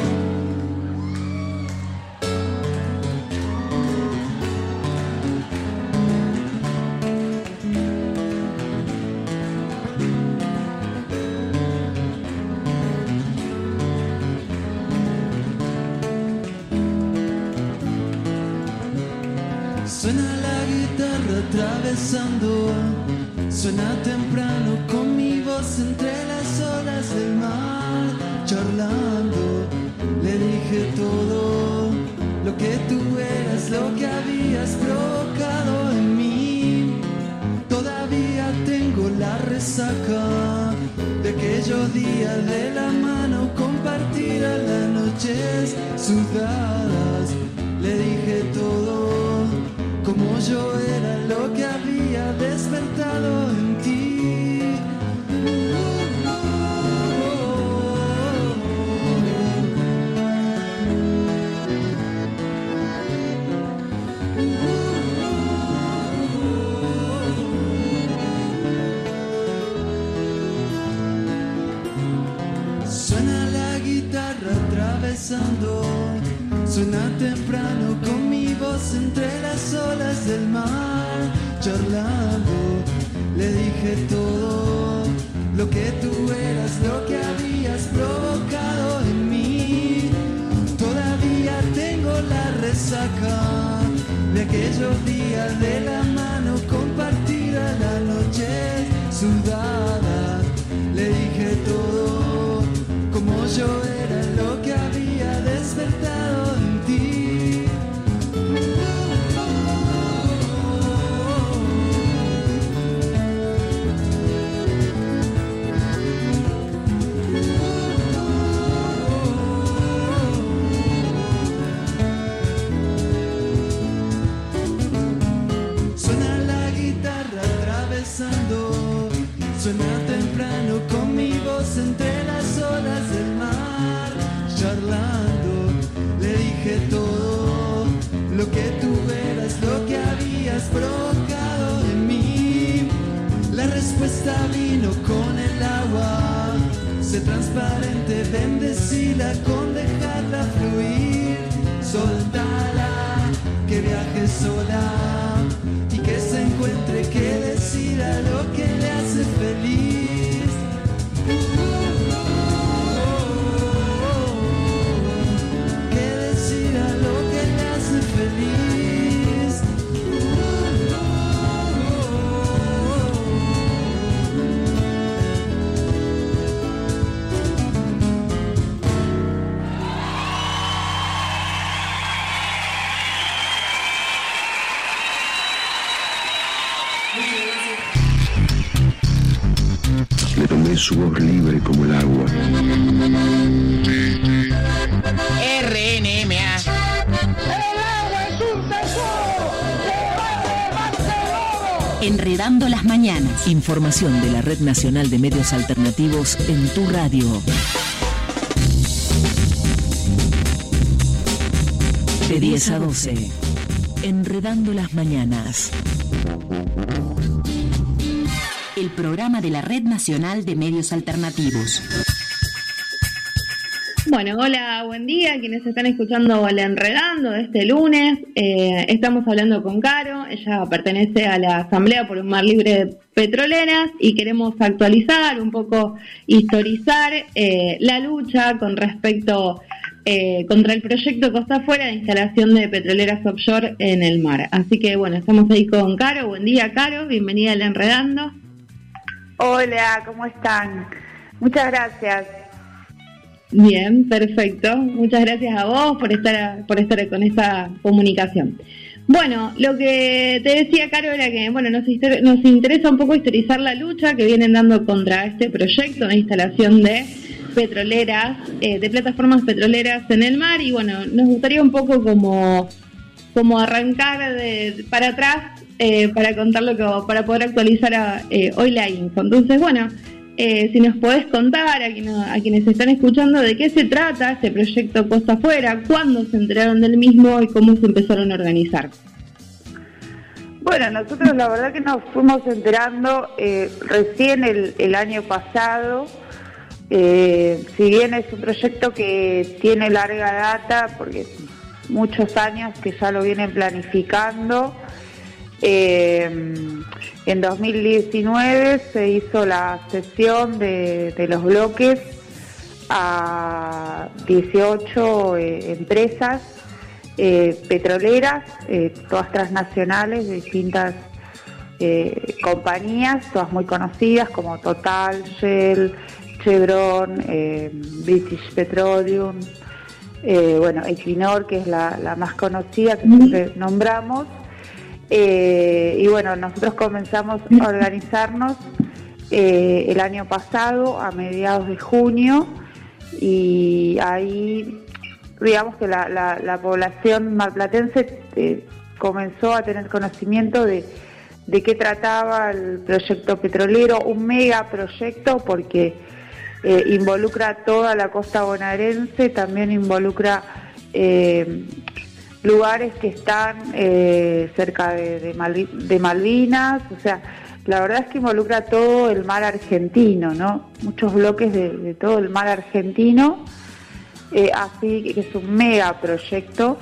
Suena la guitarra atravesando, suena temprano con mi voz entre las olas del mar, charlando. Le dije todo lo que tú eras, lo que habías provocado en mí. Todavía tengo la resaca de aquellos días de la mano compartida, las noches sudadas. Le dije todo, como yo era, lo que había despertado en ti. Suena la guitarra atravesando, suena temprano con mi voz entre las olas del mar, charlando. Le dije todo lo que tú eras, lo que habías provocado en mí. Todavía tengo la resaca de aquellos días de la mano compartida, la noche sudada. Le dije todo, como yo era, lo que había despertado en ti. Suena la guitarra atravesando, suena temprano con mi voz entre las olas del mar, charlando. Le dije todo lo que tú eras, lo que habías provocado en mí. La respuesta vino con el agua, sé transparente, bendecila con dejarla fluir. Soltala, que viaje sola y que se encuentre, que decida lo que le hace feliz. Que decida lo que le hace feliz.
Le tomé su voz libre como el agua.
RNMA.
Enredando las mañanas.
Información de la Red Nacional de Medios Alternativos en tu radio. De 10 a 12. Enredando las mañanas.
El programa de la Red Nacional de Medios Alternativos.
Bueno, hola, buen día, quienes están escuchando el Enredando de este lunes. Estamos hablando con Caro, ella pertenece a la Asamblea por un Mar Libre de Petroleras y queremos actualizar, un poco historizar la lucha con respecto contra el proyecto Costa Afuera de instalación de petroleras offshore en el mar. Así que bueno, estamos ahí con Caro. Buen día, Caro, bienvenida al Enredando.
Hola, ¿cómo están? Muchas gracias.
Bien, perfecto. Muchas gracias a vos por estar con esta comunicación. Bueno, lo que te decía, Caro, era que bueno, nos interesa un poco historizar la lucha que vienen dando contra este proyecto de instalación de petroleras, de plataformas petroleras en el mar, y bueno, nos gustaría un poco como arrancar para atrás para contar para poder actualizar hoy la info. Entonces, bueno, si nos podés contar a quienes están escuchando de qué se trata este proyecto Costa Afuera, cuándo se enteraron del mismo y cómo se empezaron a organizar.
Bueno, nosotros la verdad que nos fuimos enterando recién el año pasado. Si bien es un proyecto que tiene larga data, porque muchos años que ya lo vienen planificando, en 2019 se hizo la cesión de los bloques a 18 empresas petroleras, todas transnacionales, de distintas compañías, todas muy conocidas como Total, Shell, Chevron, British Petroleum, Equinor, que es la más conocida que siempre nombramos. Y bueno, nosotros comenzamos a organizarnos el año pasado, a mediados de junio, y ahí digamos que la población marplatense comenzó a tener conocimiento de qué trataba el proyecto petrolero, un megaproyecto porque involucra toda la costa bonaerense, también involucra lugares que están cerca de Malvinas, o sea, la verdad es que involucra todo el mar argentino, ¿no? Muchos bloques de todo el mar argentino, así que es un megaproyecto,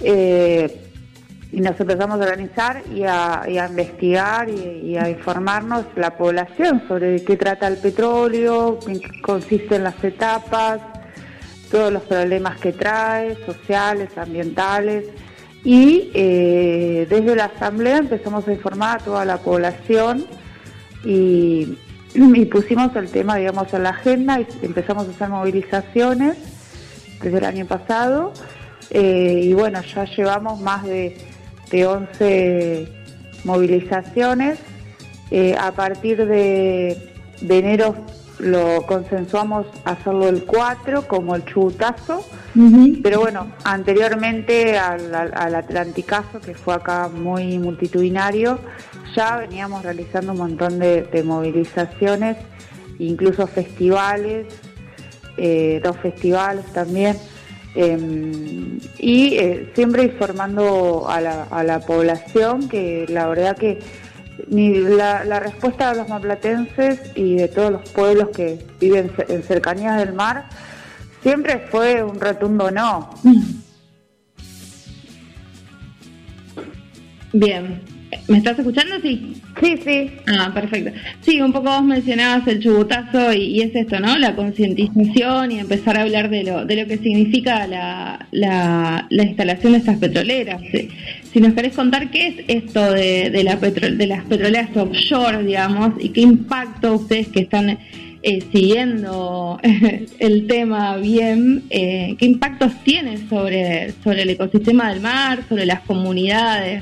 y nos empezamos a organizar y a investigar y a informarnos la población sobre de qué trata el petróleo, en qué consisten las etapas, todos los problemas que trae, sociales, ambientales, y desde la Asamblea empezamos a informar a toda la población y pusimos el tema, digamos, en la agenda y empezamos a hacer movilizaciones desde el año pasado, y bueno, ya llevamos más de 11 movilizaciones. A partir de enero lo consensuamos hacerlo el 4 como el chubutazo, pero bueno, anteriormente al Atlanticazo, que fue acá muy multitudinario, ya veníamos realizando un montón de movilizaciones, incluso festivales, 2 festivales también, y siempre informando a la población, que la verdad que la respuesta de los marplatenses y de todos los pueblos que viven en cercanías del mar siempre fue un rotundo no.
Bien. ¿Me estás escuchando? Sí.
Sí.
Ah, perfecto. Sí, un poco vos mencionabas el chubutazo y es esto, ¿no? La concientización y empezar a hablar de lo que significa la instalación de estas petroleras. Si nos querés contar qué es esto de las petroleras offshore, digamos, y qué impacto ustedes que están siguiendo el tema bien, qué impactos tiene sobre el ecosistema del mar, sobre las comunidades.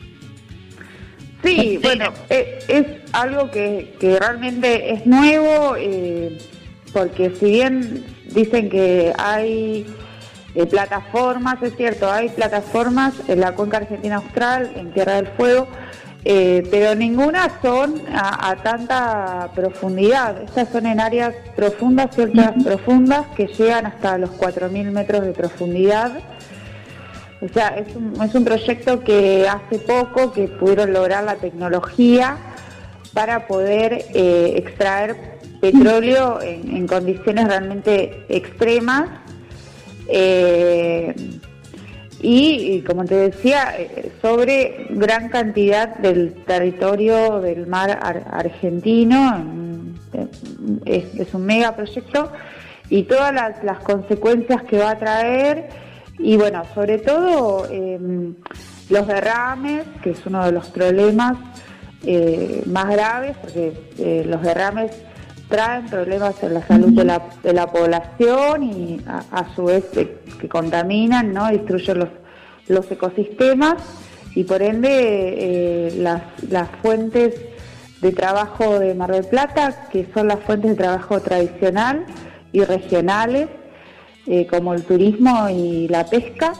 Sí, bueno, es algo que realmente es nuevo, porque si bien dicen que hay plataformas, es cierto, hay plataformas en la cuenca argentina austral, en Tierra del Fuego, pero ninguna son a tanta profundidad. Estas son en áreas profundas, ciertas profundas, que llegan hasta los 4.000 metros de profundidad. O sea, es un proyecto que hace poco que pudieron lograr la tecnología para poder extraer petróleo en condiciones realmente extremas, Y como te decía, sobre gran cantidad del territorio del mar argentino, es un megaproyecto, y todas las consecuencias que va a traer, y bueno, sobre todo los derrames, que es uno de los problemas más graves, porque los derrames traen problemas en la salud de la población y a su vez que contaminan, ¿no? Destruyen los ecosistemas y por ende las fuentes de trabajo de Mar del Plata, que son las fuentes de trabajo tradicional y regionales, como el turismo y la pesca,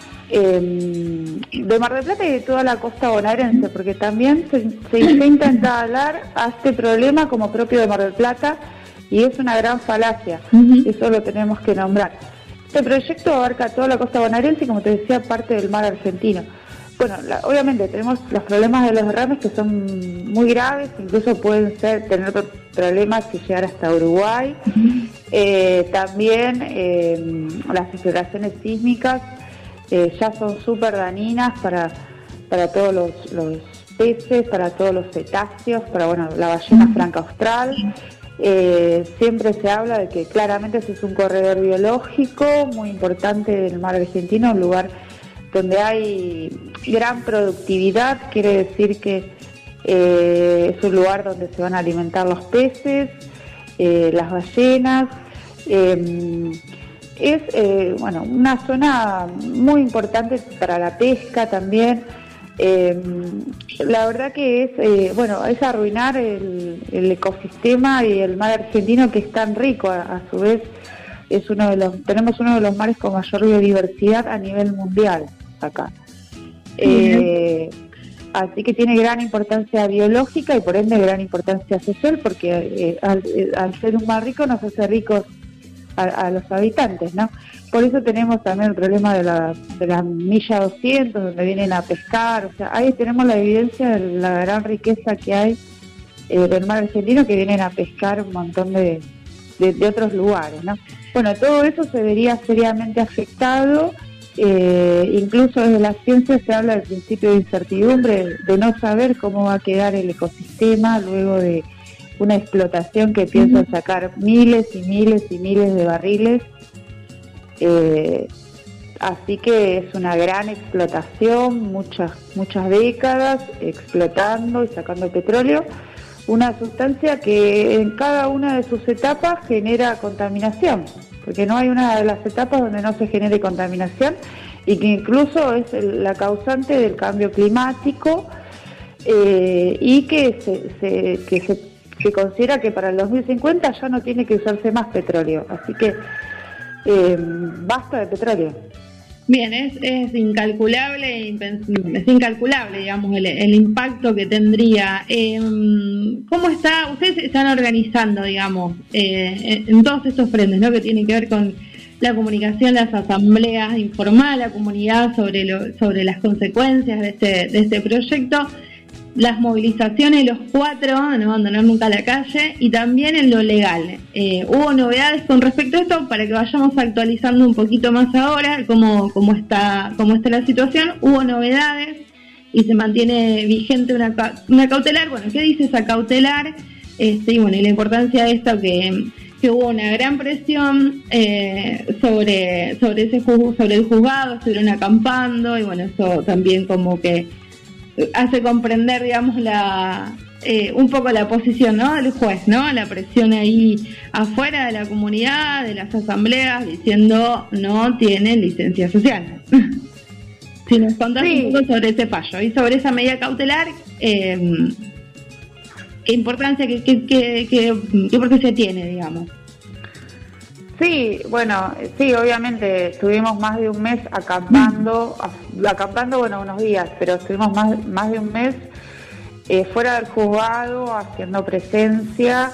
de Mar del Plata y de toda la costa bonaerense, porque también se intenta instalar a este problema como propio de Mar del Plata y es una gran falacia, eso lo tenemos que nombrar. Este proyecto abarca toda la costa bonaerense y, como te decía, parte del mar argentino. Bueno, obviamente tenemos los problemas de los derrames que son muy graves, incluso pueden tener problemas y llegar hasta Uruguay. También las infiltraciones sísmicas ya son súper dañinas para todos los peces, para todos los cetáceos, para la ballena franca austral. Siempre se habla de que claramente ese es un corredor biológico muy importante del mar argentino, un lugar donde hay gran productividad, quiere decir que es un lugar donde se van a alimentar los peces, las ballenas. Es una zona muy importante para la pesca también. La verdad que es arruinar el ecosistema y el mar argentino, que es tan rico, a su vez tenemos uno de los mares con mayor biodiversidad a nivel mundial acá. Así que tiene gran importancia biológica y por ende gran importancia social, porque al ser un mar rico nos hace ricos a los habitantes, ¿no? Por eso tenemos también el problema de la milla 200, donde vienen a pescar. O sea, ahí tenemos la evidencia de la gran riqueza que hay del mar argentino, que vienen a pescar un montón de otros lugares, ¿no? Bueno, todo eso se vería seriamente afectado. Incluso desde la ciencia se habla del principio de incertidumbre, de no saber cómo va a quedar el ecosistema luego de una explotación que piensa sacar miles y miles y miles de barriles. Así que es una gran explotación, muchas décadas explotando y sacando petróleo, una sustancia que en cada una de sus etapas genera contaminación, porque no hay una de las etapas donde no se genere contaminación, y que incluso es la causante del cambio climático, y que se considera que para el 2050 ya no tiene que usarse más petróleo, así que basta de petróleo.
Bien, es incalculable, digamos, el impacto que tendría. ¿Cómo ustedes se están organizando, digamos, en todos estos frentes, ¿no? Que tienen que ver con la comunicación, las asambleas, informar a la comunidad sobre las consecuencias de este proyecto, las movilizaciones, los 4, no abandonar nunca la calle, y también en lo legal. Hubo novedades con respecto a esto para que vayamos actualizando un poquito más ahora cómo está la situación. Hubo novedades y se mantiene vigente una cautelar. Bueno, ¿qué dice esa cautelar? Y la importancia de esto, que hubo una gran presión sobre el juzgado, estuvieron acampando, y bueno, eso también como que hace comprender, digamos, un poco la posición, ¿no?, del juez, ¿no? La presión ahí afuera de la comunidad, de las asambleas, diciendo no tienen licencia social. Si nos contás un poco sobre ese fallo y sobre esa medida cautelar, ¿qué importancia, qué importancia tiene, digamos?
Sí, obviamente estuvimos más de un mes acampando, unos días, pero estuvimos más de un mes fuera del juzgado, haciendo presencia,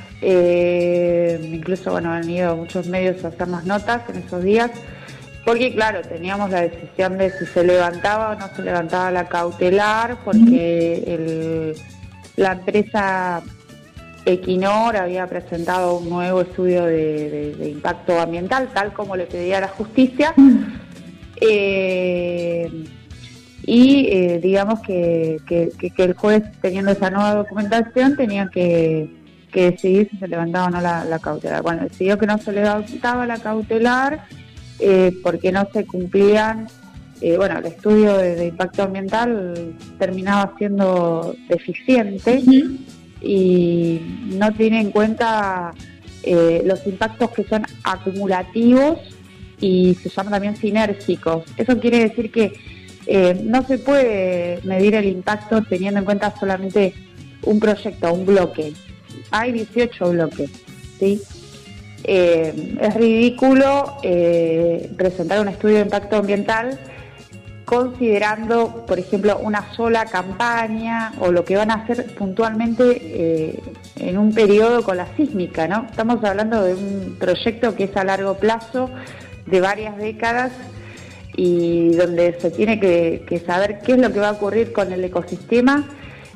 incluso, han ido muchos medios a hacernos notas en esos días, porque claro, teníamos la decisión de si se levantaba o no se levantaba la cautelar, porque la empresa Equinor había presentado un nuevo estudio de impacto ambiental, tal como le pedía la justicia, digamos que el juez, teniendo esa nueva documentación, tenía que decidir si se levantaba o no la cautelar. Bueno, decidió que no se levantaba la cautelar porque no se cumplían, el estudio de impacto ambiental terminaba siendo deficiente y no tiene en cuenta los impactos que son acumulativos y se llaman también sinérgicos. Eso quiere decir que no se puede medir el impacto teniendo en cuenta solamente un proyecto, un bloque. Hay 18 bloques, ¿sí? Es ridículo presentar un estudio de impacto ambiental considerando, por ejemplo, una sola campaña o lo que van a hacer puntualmente en un periodo con la sísmica, ¿no? Estamos hablando de un proyecto que es a largo plazo, de varias décadas, y donde se tiene que saber qué es lo que va a ocurrir con el ecosistema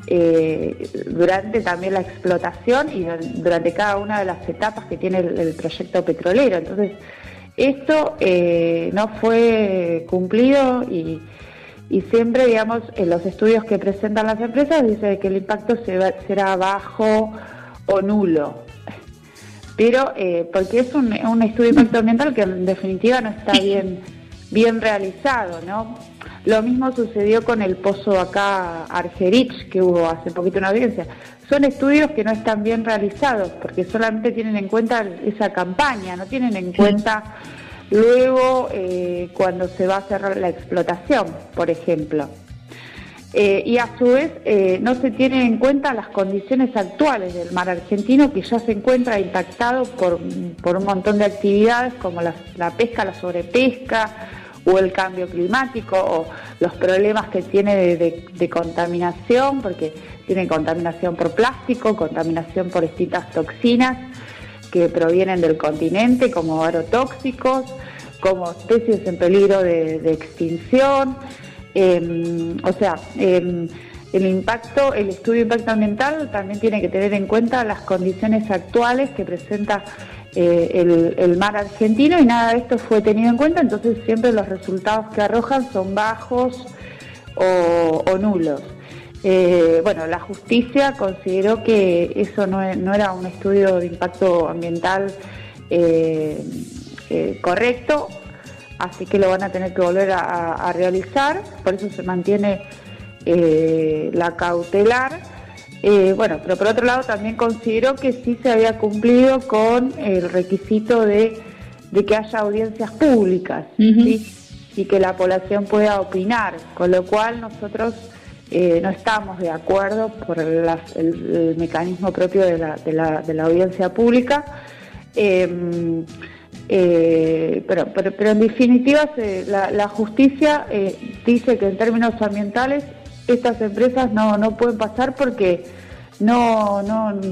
durante también la explotación y durante cada una de las etapas que tiene el proyecto petrolero. Entonces, esto no fue cumplido y siempre, digamos, en los estudios que presentan las empresas dice que el impacto será bajo o nulo. Pero porque es un estudio de impacto ambiental que en definitiva no está bien realizado, ¿no? Lo mismo sucedió con el pozo acá Argerich, que hubo hace poquito una audiencia. Son estudios que no están bien realizados, porque solamente tienen en cuenta esa campaña, no tienen en cuenta luego cuando se va a cerrar la explotación, por ejemplo. Y a su vez no se tienen en cuenta las condiciones actuales del mar argentino, que ya se encuentra impactado por un montón de actividades como la pesca, la sobrepesca, o el cambio climático, o los problemas que tiene de contaminación, porque tiene contaminación por plástico, contaminación por distintas toxinas que provienen del continente, como agrotóxicos, como especies en peligro de extinción. El estudio de impacto ambiental también tiene que tener en cuenta las condiciones actuales que presenta el mar argentino, y nada de esto fue tenido en cuenta. Entonces siempre los resultados que arrojan son bajos o nulos. La justicia consideró que eso no era un estudio de impacto ambiental correcto, así que lo van a tener que volver a realizar. Por eso se mantiene la cautelar. Pero por otro lado también consideró que sí se había cumplido con el requisito de que haya audiencias públicas, ¿sí? Y que la población pueda opinar, con lo cual nosotros no estamos de acuerdo por el mecanismo propio de la audiencia pública, pero en definitiva la justicia dice que en términos ambientales estas empresas no pueden pasar porque no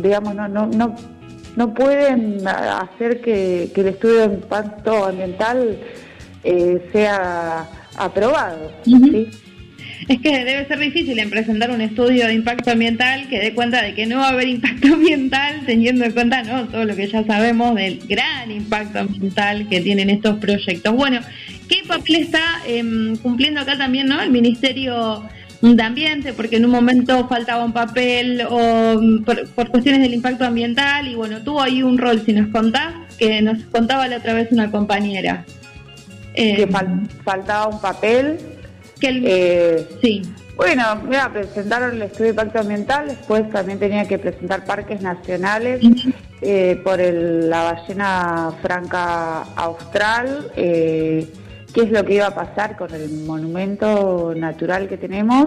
pueden hacer que el estudio de impacto ambiental sea aprobado, ¿sí?
Es que debe ser difícil en presentar un estudio de impacto ambiental que dé cuenta de que no va a haber impacto ambiental, teniendo en cuenta, ¿no?, todo lo que ya sabemos del gran impacto ambiental que tienen estos proyectos. Bueno, ¿qué papel está cumpliendo acá también, ¿no?, el Ministerio de Ambiente? Porque en un momento faltaba un papel o por cuestiones del impacto ambiental, y bueno, tuvo ahí un rol, si nos contás, que nos contaba la otra vez una compañera.
Que faltaba un papel.
Sí.
Bueno, presentaron el estudio de impacto ambiental, después también tenía que presentar parques nacionales por la ballena franca austral, qué es lo que iba a pasar con el monumento natural que tenemos.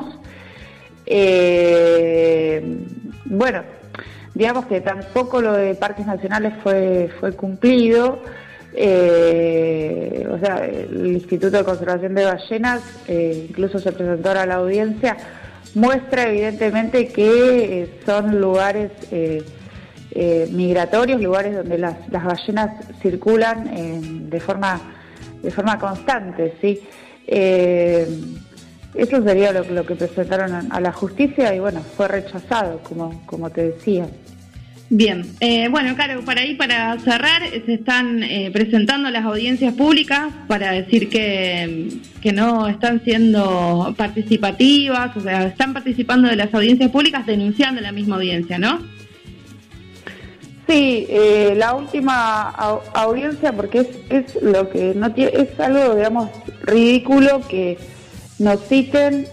Digamos que tampoco lo de parques nacionales fue cumplido. El Instituto de Conservación de Ballenas incluso se presentó a la audiencia, muestra evidentemente que son lugares migratorios, lugares donde las ballenas circulan de forma constante, ¿sí? Eso sería lo que presentaron a la justicia, y bueno, fue rechazado, como te decía.
Bien, bueno, Caro, para cerrar, se están presentando las audiencias públicas para decir que no están siendo participativas, o sea, están participando de las audiencias públicas denunciando la misma audiencia, ¿no?
Sí, la última audiencia, porque es lo que no tiene, es algo, digamos, ridículo que nos citen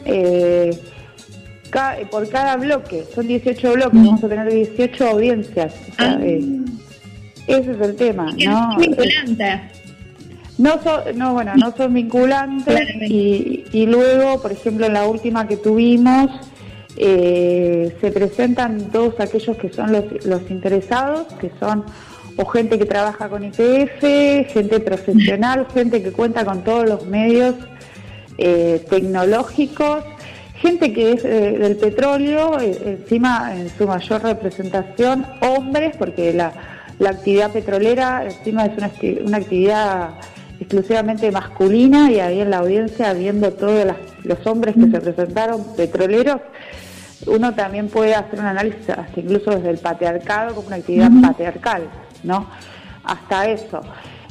por cada bloque, son 18 bloques, vamos a tener 18 audiencias, o sea, ese es el tema, ¿no?
Vinculantes.
No son vinculantes y luego, por ejemplo, en la última que tuvimos, se presentan todos aquellos que son los interesados, que son o gente que trabaja con IPF, gente profesional, gente que cuenta con todos los medios tecnológicos, gente que es del petróleo, encima en su mayor representación, hombres, porque la actividad petrolera encima es una actividad exclusivamente masculina, y ahí en la audiencia, viendo todos los hombres que se presentaron petroleros, uno también puede hacer un análisis hasta incluso desde el patriarcado como una actividad patriarcal, ¿no? Hasta eso.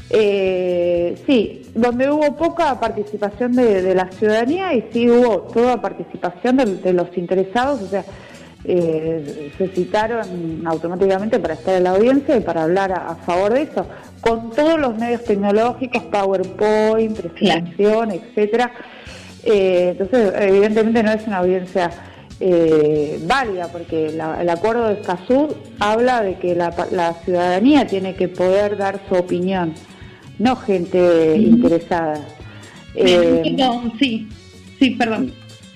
Sí, donde hubo poca participación de la ciudadanía, y sí hubo toda participación de los interesados, o sea, se citaron automáticamente para estar en la audiencia y para hablar a favor de eso, con todos los medios tecnológicos, PowerPoint, presentación, etcétera. Entonces, evidentemente no es una audiencia válida, porque el acuerdo de Escazú habla de que la ciudadanía tiene que poder dar su opinión, no gente interesada.
Perdón.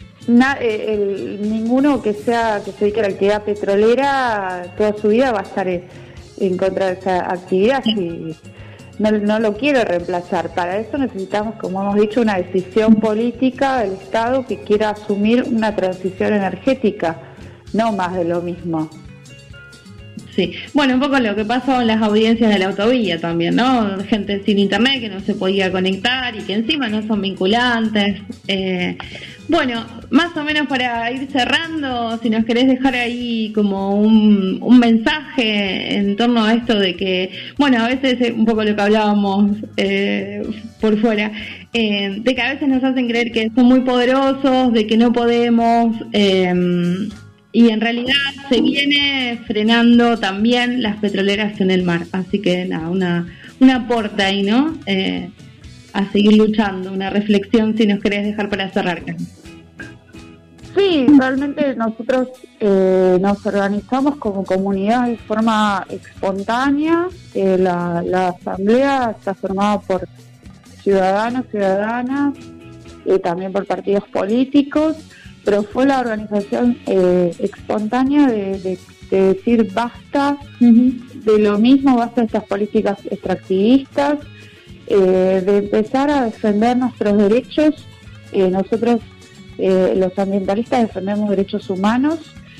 Ninguno que se dedique a la actividad petrolera toda su vida va a estar en contra de esa actividad. Si no lo quiere reemplazar. Para eso necesitamos, como hemos dicho, una decisión política del Estado que quiera asumir una transición energética, no más de lo mismo.
Sí, bueno, un poco lo que pasó en las audiencias de la autovía también, ¿no? Gente sin internet que no se podía conectar y que encima no son vinculantes. Bueno, más o menos para ir cerrando, si nos querés dejar ahí como un mensaje en torno a esto de que, bueno, a veces un poco lo que hablábamos por fuera, de que a veces nos hacen creer que son muy poderosos, de que no podemos... y en realidad se viene frenando también las petroleras en el mar. Así que nada, un aporte ahí, ¿no? A seguir luchando, una reflexión si nos querés dejar para cerrar, Carmen.
Sí, realmente nosotros nos organizamos como comunidad de forma espontánea. La asamblea está formada por ciudadanos, ciudadanas, también por partidos políticos, pero fue la organización espontánea de decir basta de lo mismo, basta de estas políticas extractivistas, de empezar a defender nuestros derechos. Nosotros, los ambientalistas, defendemos derechos humanos,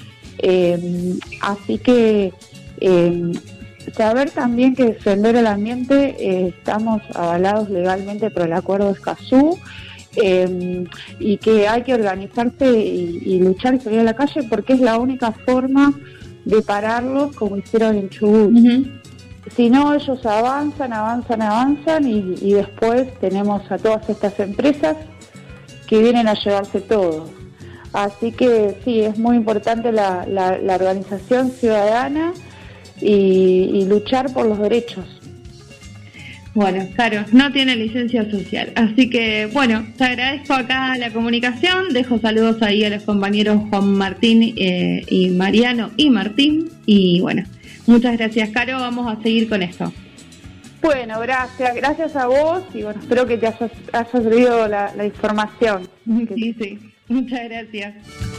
así que saber también que defender el ambiente, estamos avalados legalmente por el Acuerdo de Escazú, y que hay que organizarse y luchar y salir a la calle, porque es la única forma de pararlos, como hicieron en Chubut. Si no, ellos avanzan y después tenemos a todas estas empresas que vienen a llevarse todo. Así que sí, es muy importante la organización ciudadana y luchar por los derechos.
Bueno, Caro, no tiene licencia social, así que bueno, te agradezco acá la comunicación, dejo saludos ahí a los compañeros Juan Martín y Mariano y Martín, y bueno, muchas gracias, Caro, vamos a seguir con esto.
Bueno, gracias a vos, y bueno, espero que te haya servido la información.
Sí, muchas gracias.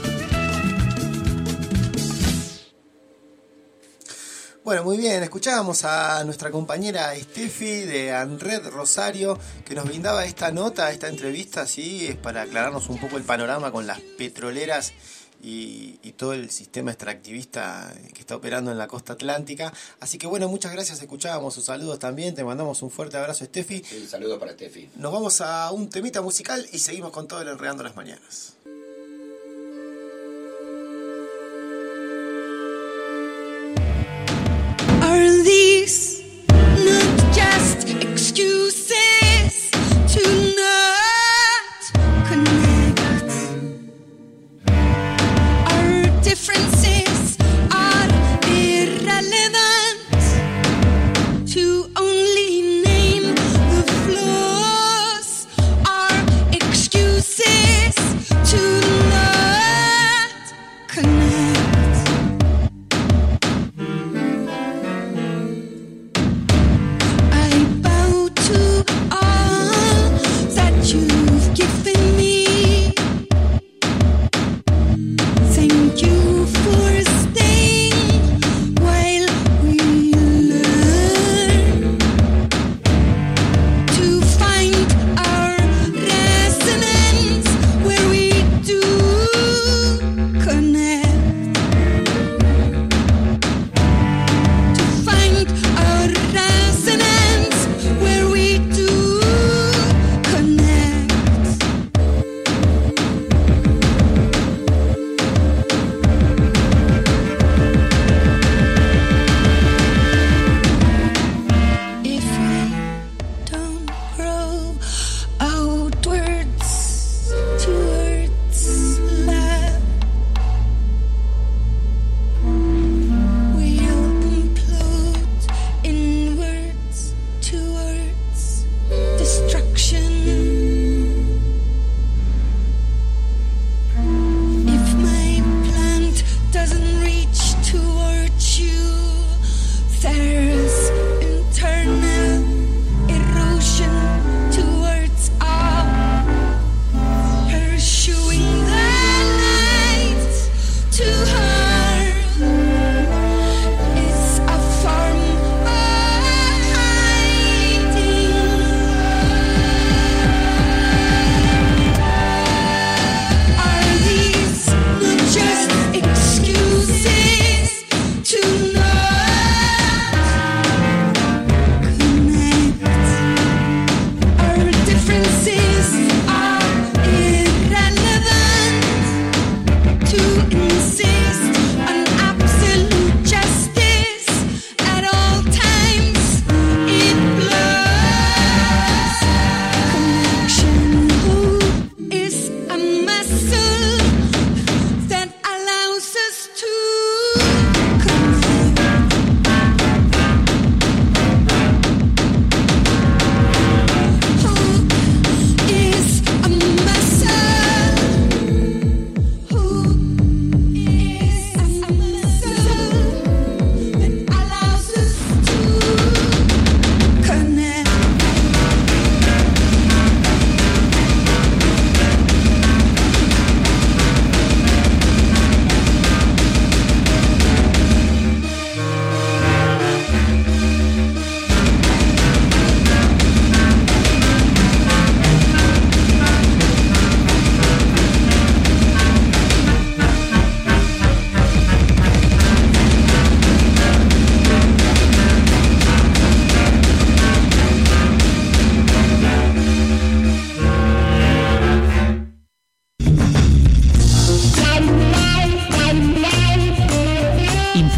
Bueno, muy bien, escuchábamos a nuestra compañera Steffi de ANRED Rosario, que nos brindaba esta nota, esta entrevista, ¿sí? Es para aclararnos un poco el panorama con las petroleras y todo el sistema extractivista que está operando en la costa atlántica. Así que bueno, muchas gracias, escuchábamos sus saludos también, te mandamos un fuerte abrazo, Steffi.
Sí, saludos para Steffi.
Nos vamos a un temita musical y seguimos con todo el Enredando las Mañanas.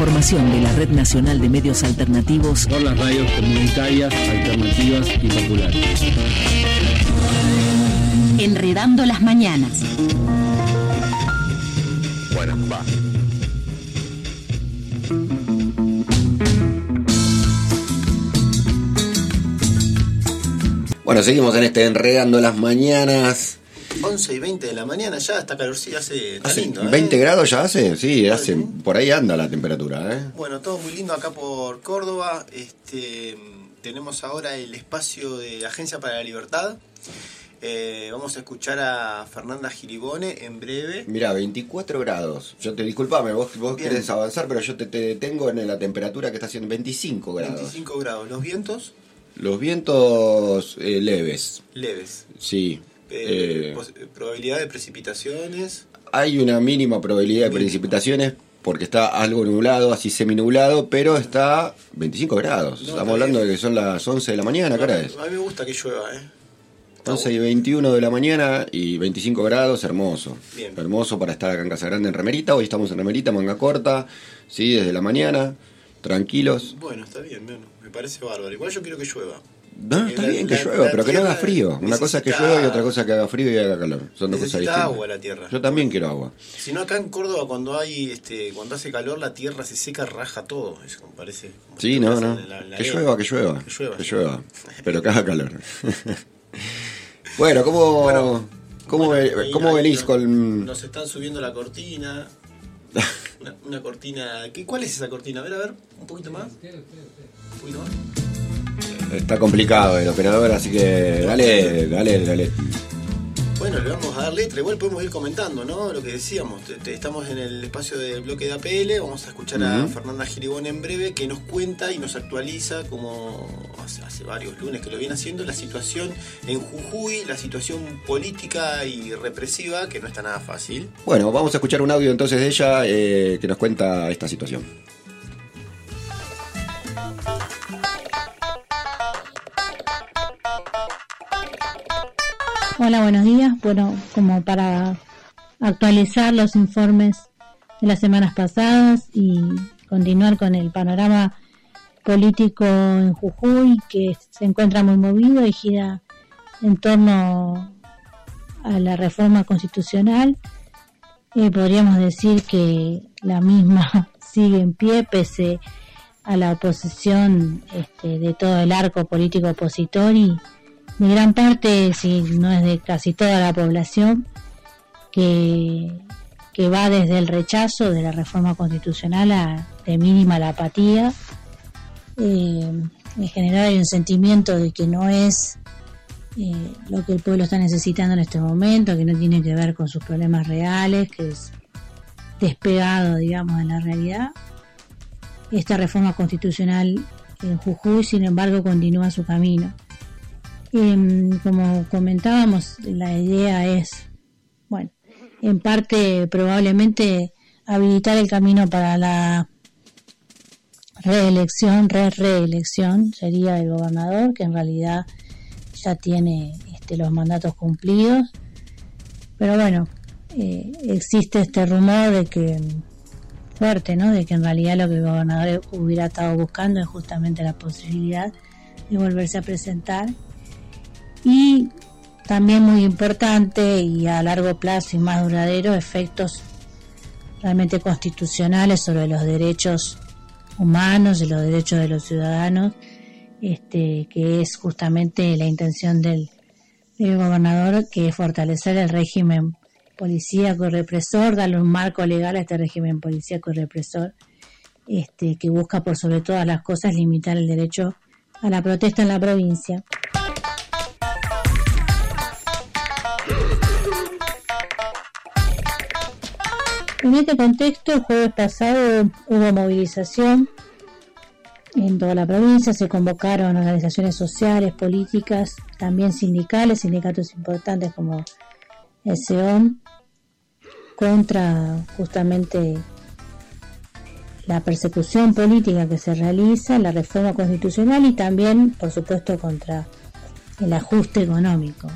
información de la Red Nacional de Medios Alternativos
por las radios comunitarias, alternativas y populares.
Enredando las mañanas.
Bueno, va. Bueno, seguimos en este Enredando las Mañanas.
11:20 de la mañana ya, está calorcito, hace lindo.
20 grados ya hace, sí, hace, por ahí anda la temperatura.
Bueno, todo muy lindo acá por Córdoba. Tenemos ahora el espacio de Agencia para la Libertad. Vamos a escuchar a Fernanda Giribone en breve.
Mirá, 24 grados. Yo te disculpame, vos querés avanzar, pero yo te tengo en la temperatura que está haciendo 25 grados.
25 grados. ¿Los vientos?
Los vientos leves.
Leves.
Sí.
Probabilidad de precipitaciones.
Hay una mínima probabilidad de precipitaciones porque está algo nublado, así seminublado, pero está 25 grados. Estamos hablando de que son las 11 de la mañana, ¿qué hora es?
A mí me gusta que llueva,
11 y 21 de la mañana y 25 grados, hermoso.
Bien.
Hermoso para estar acá en Casa Grande en remerita. Hoy estamos en remerita, manga corta, sí, desde la mañana, tranquilos.
Bueno, está bien, me parece bárbaro. Igual yo quiero que llueva.
No, está bien que llueva, pero que no haga frío. Una cosa es que llueva y otra cosa es que haga frío y haga calor. Son dos cosas distintas.
Agua la tierra.
Yo también quiero agua.
Si no, acá en Córdoba cuando hace calor la tierra se seca, raja todo. Es como parece. Como
sí, no. Que llueva. Que llueva. Pero que haga calor. Bueno, ¿cómo venís con...?
Nos están subiendo la cortina. Una cortina... ¿Cuál es esa cortina? A ver, un poquito más. Un poquito más.
Está complicado el operador, así que dale.
Bueno, le vamos a dar letra, igual podemos ir comentando, ¿no? Lo que decíamos, estamos en el espacio del bloque de APL, vamos a escuchar a Fernanda Giribone en breve, que nos cuenta y nos actualiza, como hace varios lunes que lo viene haciendo, la situación en Jujuy, la situación política y represiva, que no está nada fácil.
Bueno, vamos a escuchar un audio entonces de ella que nos cuenta esta situación.
Hola, buenos días. Bueno, como para actualizar los informes de las semanas pasadas y continuar con el panorama político en Jujuy, que se encuentra muy movido y gira en torno a la reforma constitucional, podríamos decir que la misma sigue en pie pese a la oposición de todo el arco político opositor y de gran parte, si no es de casi toda la población, que va desde el rechazo de la reforma constitucional de mínima la apatía. En general hay un sentimiento de que no es lo que el pueblo está necesitando en este momento, que no tiene que ver con sus problemas reales, que es despegado, digamos, de la realidad. Esta reforma constitucional en Jujuy, sin embargo, continúa su camino. Como comentábamos, la idea es, bueno, en parte probablemente habilitar el camino para la reelección sería el gobernador, que en realidad ya tiene los mandatos cumplidos, pero bueno, existe este rumor de que fuerte, ¿no? De que en realidad lo que el gobernador hubiera estado buscando es justamente la posibilidad de volverse a presentar. Y también muy importante y a largo plazo y más duradero, efectos realmente constitucionales sobre los derechos humanos y los derechos de los ciudadanos, que es justamente la intención del gobernador, que es fortalecer el régimen policíaco y represor, darle un marco legal a este régimen policíaco y represor, que busca por sobre todas las cosas limitar el derecho a la protesta en la provincia. En este contexto, el jueves pasado hubo movilización en toda la provincia, se convocaron organizaciones sociales, políticas, también sindicales, sindicatos importantes como el SEOM, contra justamente la persecución política que se realiza, la reforma constitucional y también, por supuesto, contra el ajuste económico.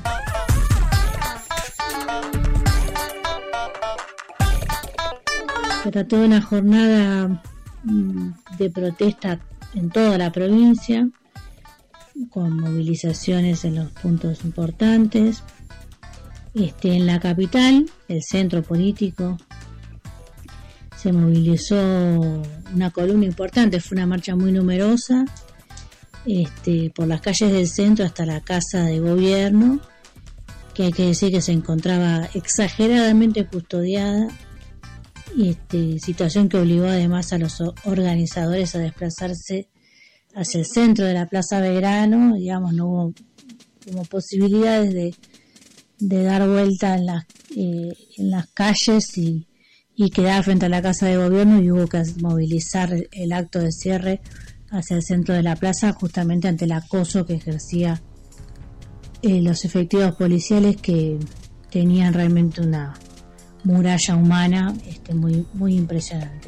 Se trató de una jornada de protesta en toda la provincia, con movilizaciones en los puntos importantes. En la capital, el centro político, se movilizó una columna importante, fue una marcha muy numerosa, por las calles del centro hasta la Casa de Gobierno, que hay que decir que se encontraba exageradamente custodiada, situación que obligó además a los organizadores a desplazarse hacia el centro de la Plaza Belgrano. Digamos, no hubo como posibilidades de dar vuelta en las calles y quedar frente a la Casa de Gobierno, y hubo que movilizar el acto de cierre hacia el centro de la plaza, justamente ante el acoso que ejercía los efectivos policiales, que tenían realmente una muralla humana muy, muy impresionante.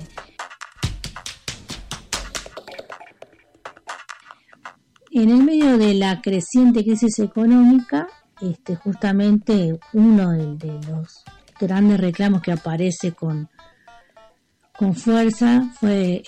En el medio de la creciente crisis económica, justamente uno de los grandes reclamos que aparece con fuerza fue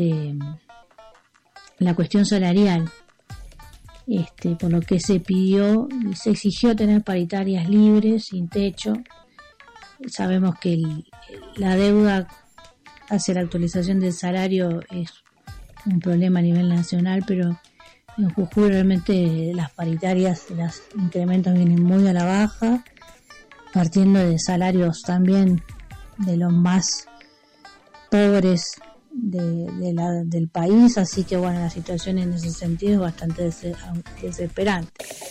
la cuestión salarial, por lo que se exigió tener paritarias libres, sin techo. Sabemos que la deuda hacia la actualización del salario es un problema a nivel nacional, pero en Jujuy realmente las paritarias, los incrementos vienen muy a la baja, partiendo de salarios también de los más pobres del país, así que bueno, la situación en ese sentido es bastante desesperante.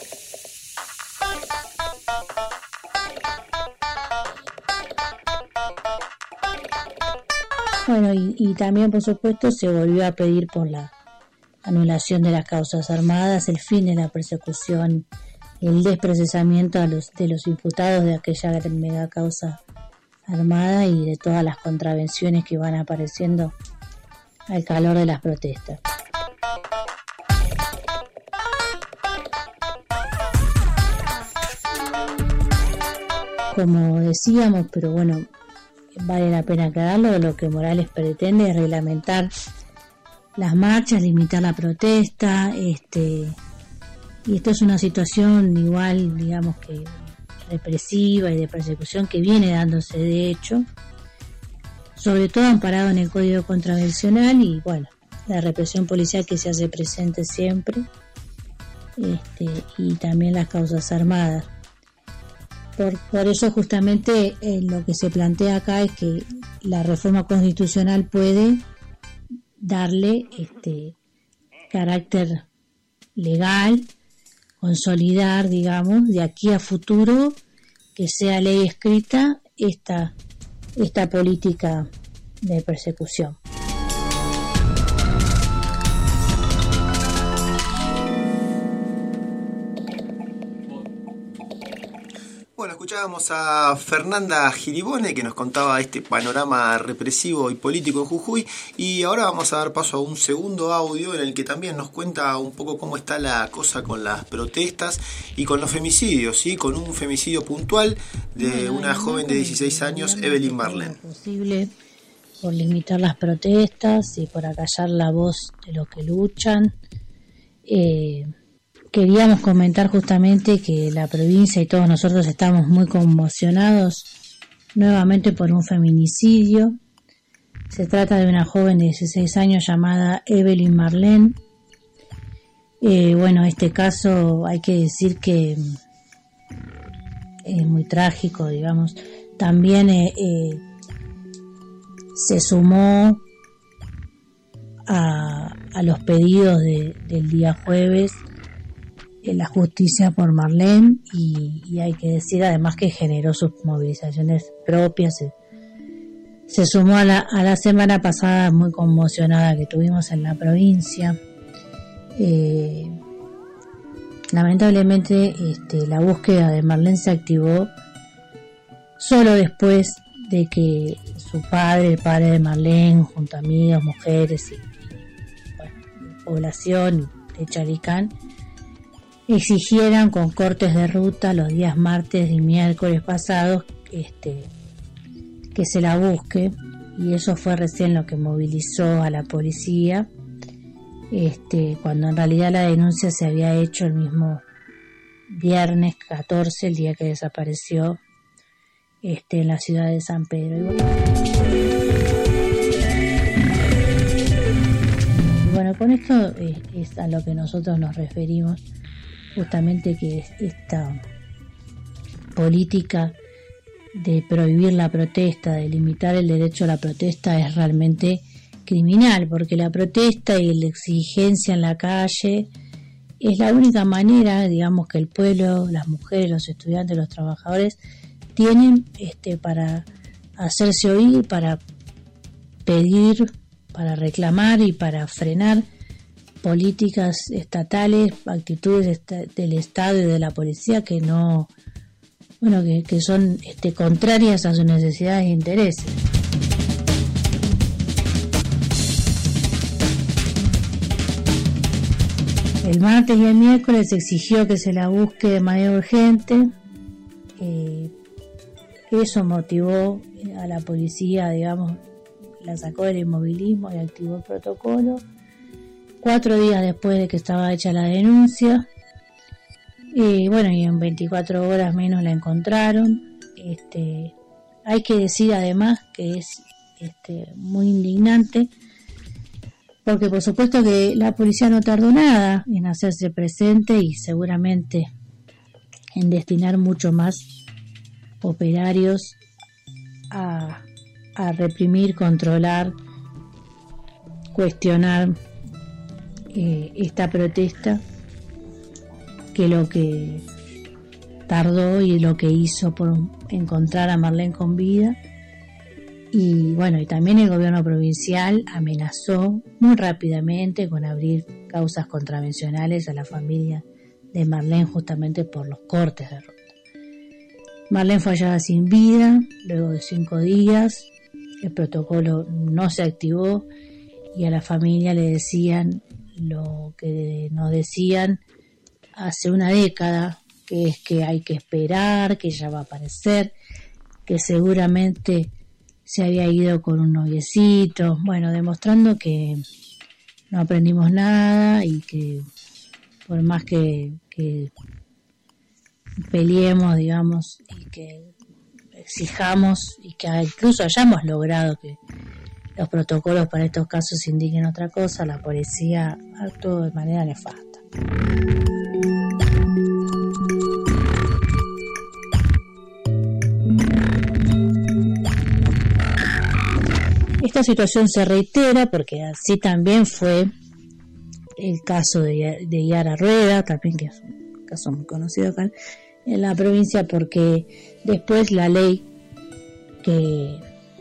Bueno, y también por supuesto se volvió a pedir por la anulación de las causas armadas, el fin de la persecución, el desprocesamiento de los imputados de aquella mega causa armada y de todas las contravenciones que van apareciendo al calor de las protestas. Como decíamos, pero bueno, vale la pena aclararlo, lo que Morales pretende es reglamentar las marchas, limitar la protesta, y esto es una situación igual, digamos, que represiva y de persecución que viene dándose de hecho, sobre todo amparado en el Código Contravencional y bueno, la represión policial que se hace presente siempre, y también las causas armadas. Por eso justamente lo que se plantea acá es que la reforma constitucional puede darle carácter legal, consolidar, digamos, de aquí a futuro que sea ley escrita esta política de persecución.
Bueno, escuchábamos a Fernanda Giribone, que nos contaba este panorama represivo y político en Jujuy, y ahora vamos a dar paso a un segundo audio en el que también nos cuenta un poco cómo está la cosa con las protestas y con los femicidios, ¿sí? Con un femicidio puntual de una joven de 16 años, Evelyn Marlén.
Posible por limitar las protestas y por acallar la voz de los que luchan. Queríamos comentar justamente que la provincia y todos nosotros estamos muy conmocionados nuevamente por un feminicidio. Se trata de una joven de 16 años llamada Evelyn Marlén. Bueno, este caso hay que decir que es muy trágico, digamos. También se sumó a los pedidos del día jueves en la justicia por Marlén, y hay que decir además que generó sus movilizaciones propias. Se sumó a la semana pasada muy conmocionada que tuvimos en la provincia. Lamentablemente la búsqueda de Marlén se activó solo después de que su padre, el padre de Marlén, junto a amigos, mujeres y población de Chalicán, exigieran con cortes de ruta los días martes y miércoles pasados que se la busque. y eso fue recién lo que movilizó a la policía, cuando en realidad la denuncia se había hecho el mismo viernes 14, el día que desapareció en la ciudad de San Pedro. Y bueno, con esto es a lo que nosotros nos referimos, justamente que esta política de prohibir la protesta, de limitar el derecho a la protesta es realmente criminal, porque la protesta y la exigencia en la calle es la única manera, digamos, que el pueblo, las mujeres, los estudiantes, los trabajadores tienen para hacerse oír, para pedir, para reclamar y para frenar políticas estatales, actitudes del Estado y de la policía que no, que son contrarias a sus necesidades e intereses. El martes y el miércoles se exigió que se la busque de manera urgente. Eso motivó a la policía, digamos, la sacó del inmovilismo y activó el protocolo. 4 días después de que estaba hecha la denuncia, y en 24 horas menos la encontraron. Hay que decir además que es muy indignante, porque por supuesto que la policía no tardó nada en hacerse presente y seguramente en destinar mucho más operarios a reprimir, controlar, cuestionar esta protesta, que lo que tardó y lo que hizo por encontrar a Marlene con vida. Y también el gobierno provincial amenazó muy rápidamente con abrir causas contravencionales a la familia de Marlene, justamente por los cortes de ruta. Marlene fue hallada sin vida luego de 5 días, el protocolo no se activó y a la familia le decían lo que nos decían hace una década, que es que hay que esperar, que ella va a aparecer, que seguramente se había ido con un noviecito, demostrando que no aprendimos nada y que por más que peleemos, digamos, y que exijamos y que incluso hayamos logrado que los protocolos para estos casos indiquen otra cosa, la policía actuó de manera nefasta. Esta situación se reitera porque así también fue el caso de Yara Rueda, también, que es un caso muy conocido acá en la provincia, porque después la ley que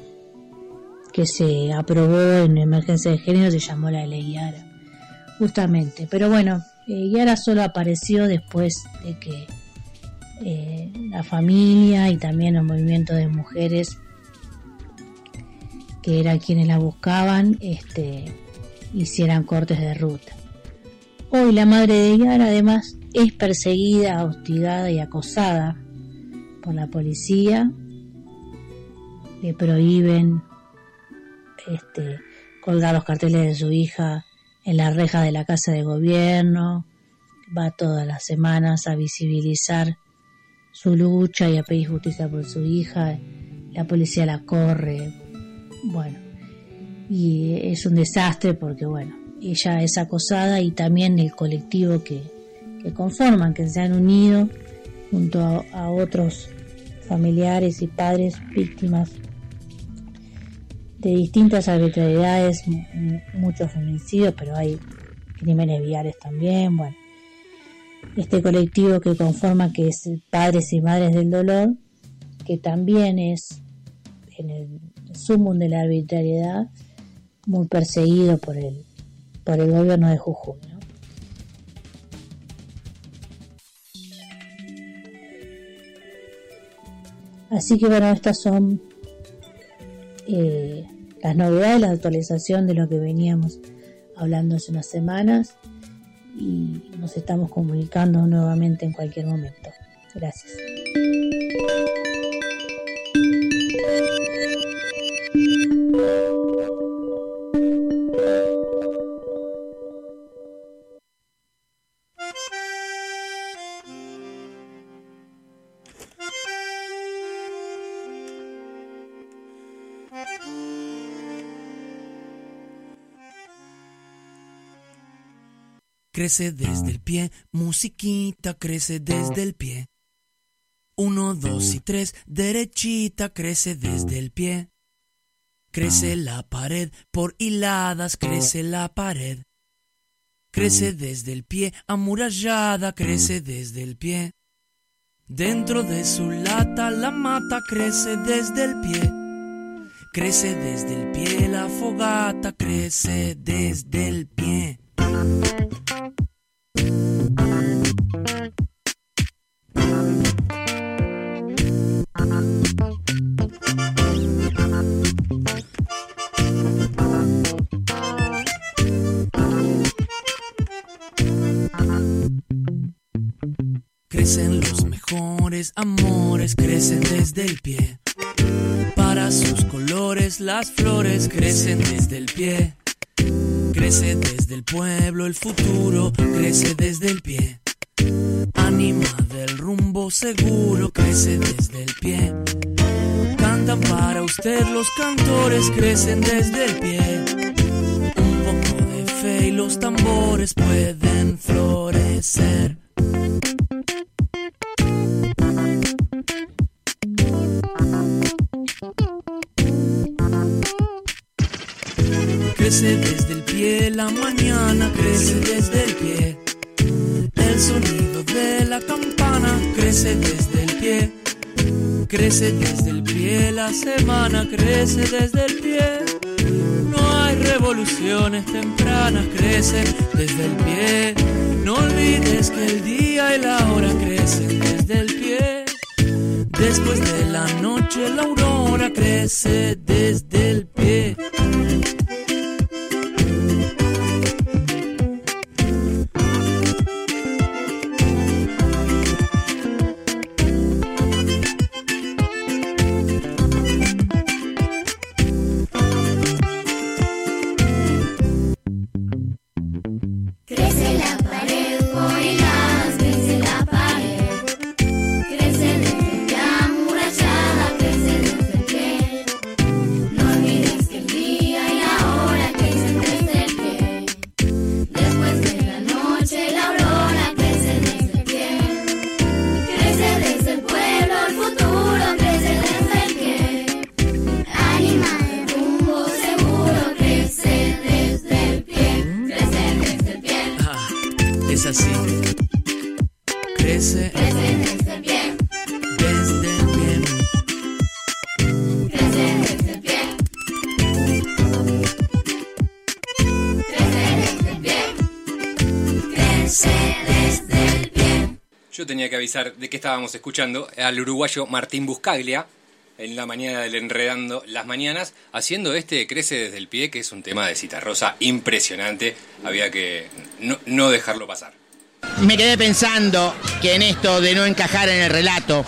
se aprobó en emergencia de género se llamó la ley Yara, justamente. Pero Yara solo apareció después de que la familia y también el movimiento de mujeres, que eran quienes la buscaban, hicieran cortes de ruta. Hoy la madre de Yara además es perseguida, hostigada y acosada por la policía. Le prohíben colgar los carteles de su hija en la reja de la casa de gobierno. Va todas las semanas a visibilizar su lucha y a pedir justicia por su hija. La policía la corre. Y es un desastre porque ella es acosada, y también el colectivo que conforman, que se han unido junto a otros familiares y padres víctimas de distintas arbitrariedades, muchos feminicidios, pero hay crímenes viales también. Este colectivo que conforma, que es Padres y Madres del Dolor, que también es en el sumum de la arbitrariedad, muy perseguido por el gobierno de Jujuy, ¿no? Así que estas son las novedades, la actualización de lo que veníamos hablando hace unas semanas, y nos estamos comunicando nuevamente en cualquier momento. Gracias.
crece desde el pie, musiquita crece desde el pie. 1, 2 y 3, derechita crece desde el pie. Crece la pared, por hiladas crece la pared. Crece desde el pie, amurallada crece desde el pie. Dentro de su lata la mata crece desde el pie. Crece desde el pie, la fogata crece desde el pie. Crecen los mejores amores, crecen desde el pie. Para sus colores las flores crecen desde el pie. Crece desde el pueblo el futuro, crece desde el pie. Ánima del rumbo seguro, crece desde el pie. Cantan para usted los cantores, crecen desde el pie. Un poco de fe y los tambores pueden florecer. Crece desde el pie, la mañana crece desde el pie. El sonido de la campana crece desde el pie. Crece desde el pie, la semana crece desde el pie. No hay revoluciones tempranas, crecen desde el pie. No olvides que el día y la hora crecen desde el pie. Después de la noche la aurora crece desde el pie.
Tenía que avisar de que estábamos escuchando al uruguayo Martín Buscaglia en la mañana del Enredando las Mañanas, haciendo Crece desde el pie, que es un tema de Citarrosa impresionante. Había que no dejarlo pasar.
Me quedé pensando que en esto de no encajar en el relato,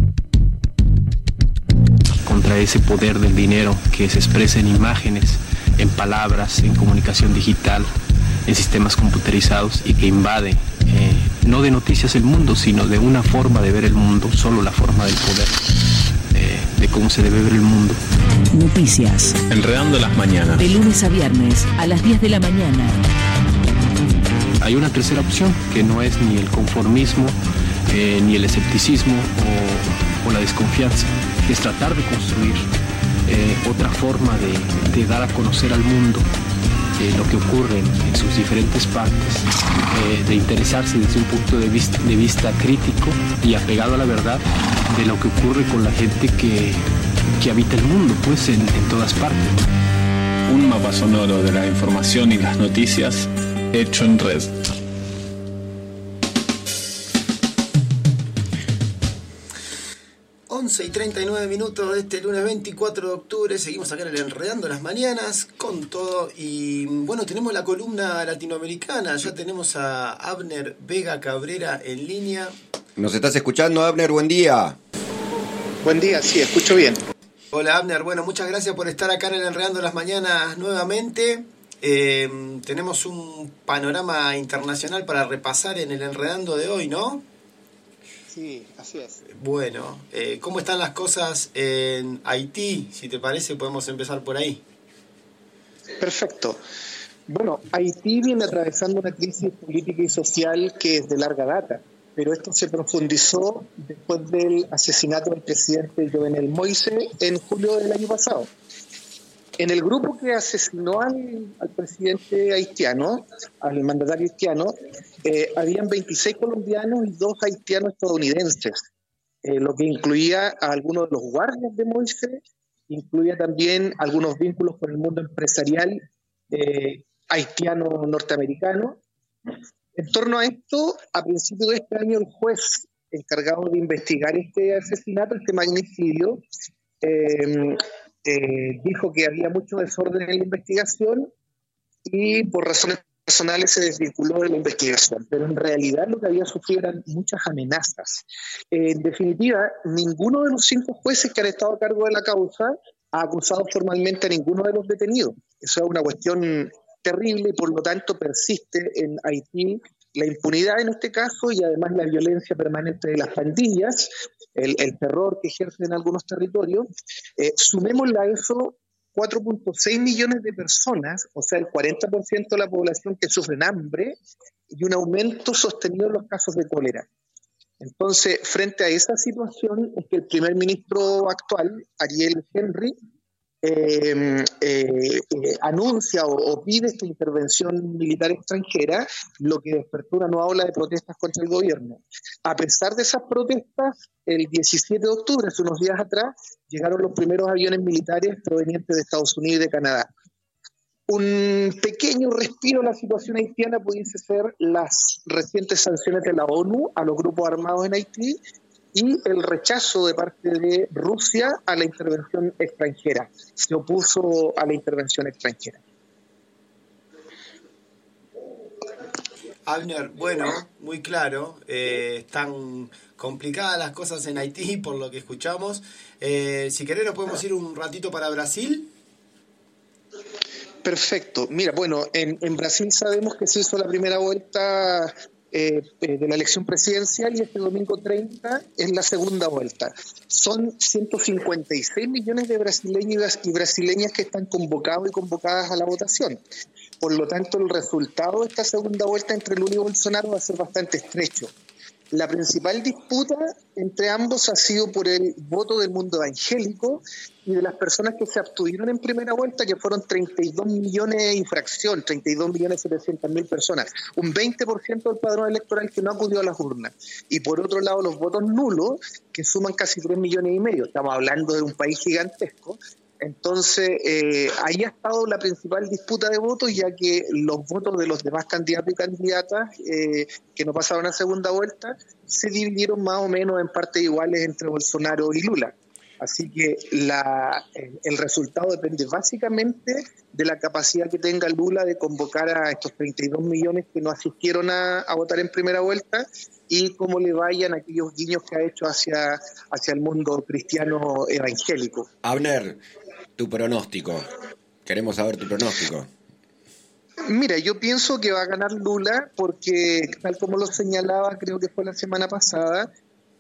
contra ese poder del dinero que se expresa en imágenes, en palabras, en comunicación digital, en sistemas computerizados y que invade no de noticias el mundo, sino de una forma de ver el mundo, solo la forma del poder, de cómo se debe ver el mundo.
Noticias.
Enredando las mañanas.
De lunes a viernes a las 10 de la mañana.
Hay una tercera opción, que no es ni el conformismo, ni el escepticismo o la desconfianza, que es tratar de construir otra forma de dar a conocer al mundo lo que ocurre en sus diferentes partes, de interesarse desde un punto de vista crítico y apegado a la verdad de lo que ocurre con la gente que habita el mundo, pues en todas partes.
Un mapa sonoro de la información y las noticias hecho en red.
Y 39 minutos de este lunes 24 de octubre. Seguimos acá en el Enredando las Mañanas con todo. Y bueno, tenemos la columna latinoamericana. Ya tenemos a Abner Vega Cabrera en línea.
¿Nos estás escuchando, Abner? Buen día.
Buen día, sí, escucho bien.
Hola, Abner. Bueno, muchas gracias por estar acá en el Enredando las Mañanas nuevamente. Tenemos un panorama internacional para repasar en el Enredando de hoy, ¿no?
Sí, así es.
Bueno, ¿cómo están las cosas en Haití? Si te parece, podemos empezar por ahí.
Perfecto. Bueno, Haití viene atravesando una crisis política y social que es de larga data, pero esto se profundizó después del asesinato del presidente Jovenel Moïse en julio del año pasado. En el grupo que asesinó al presidente haitiano, al mandatario haitiano, habían 26 colombianos y 2 haitianos estadounidenses, lo que incluía a algunos de los guardias de Moïse, incluía también algunos vínculos con el mundo empresarial haitiano-norteamericano. En torno a esto, a principios de este año, el juez encargado de investigar este asesinato, este magnicidio, dijo que había mucho desorden en la investigación y por razones personales se desvinculó de la investigación, pero en realidad lo que había sufrido eran muchas amenazas. En definitiva, ninguno de los 5 jueces que han estado a cargo de la causa ha acusado formalmente a ninguno de los detenidos. Eso es una cuestión terrible y por lo tanto persiste en Haití la impunidad en este caso y además la violencia permanente de las pandillas, el terror que ejercen en algunos territorios. Sumémosle a eso 4.6 millones de personas, o sea, el 40% de la población que sufren hambre y un aumento sostenido en los casos de cólera. Entonces, frente a esa situación es que el primer ministro actual, Ariel Henry, anuncia o pide esta intervención militar extranjera, lo que despertó una nueva ola de protestas contra el gobierno. A pesar de esas protestas, el 17 de octubre, hace unos días atrás, llegaron los primeros aviones militares provenientes de Estados Unidos y de Canadá. Un pequeño respiro en la situación haitiana pudiese ser las recientes sanciones de la ONU a los grupos armados en Haití y el rechazo de parte de Rusia a la intervención extranjera. Se opuso a la intervención extranjera.
Abner, bueno, muy claro. Están complicadas las cosas en Haití, por lo que escuchamos. Si querés, nos podemos ir un ratito para Brasil.
Perfecto. Mira, bueno, en Brasil sabemos que se hizo la primera vuelta de la elección presidencial y este domingo 30 es la segunda vuelta. Son 156 millones de brasileños y brasileñas que están convocados y convocadas a la votación. Por lo tanto, el resultado de esta segunda vuelta entre Lula y Bolsonaro va a ser bastante estrecho. La principal disputa entre ambos ha sido por el voto del mundo evangélico y de las personas que se abstuvieron en primera vuelta, que fueron 32 millones y fracción, 32.700.000 personas, un 20% del padrón electoral que no acudió a las urnas. Y por otro lado, los votos nulos, que suman casi 3,5 millones. Estamos hablando de un país gigantesco. Entonces, ahí ha estado la principal disputa de votos, ya que los votos de los demás candidatos y candidatas que no pasaron a segunda vuelta se dividieron más o menos en partes iguales entre Bolsonaro y Lula. Así que el resultado depende básicamente de la capacidad que tenga Lula de convocar a estos 32 millones que no asistieron a votar en primera vuelta y cómo le vayan aquellos guiños que ha hecho hacia el mundo cristiano evangélico.
Abner, tu pronóstico. Queremos saber tu pronóstico.
Mira, yo pienso que va a ganar Lula porque, tal como lo señalaba, creo que fue la semana pasada,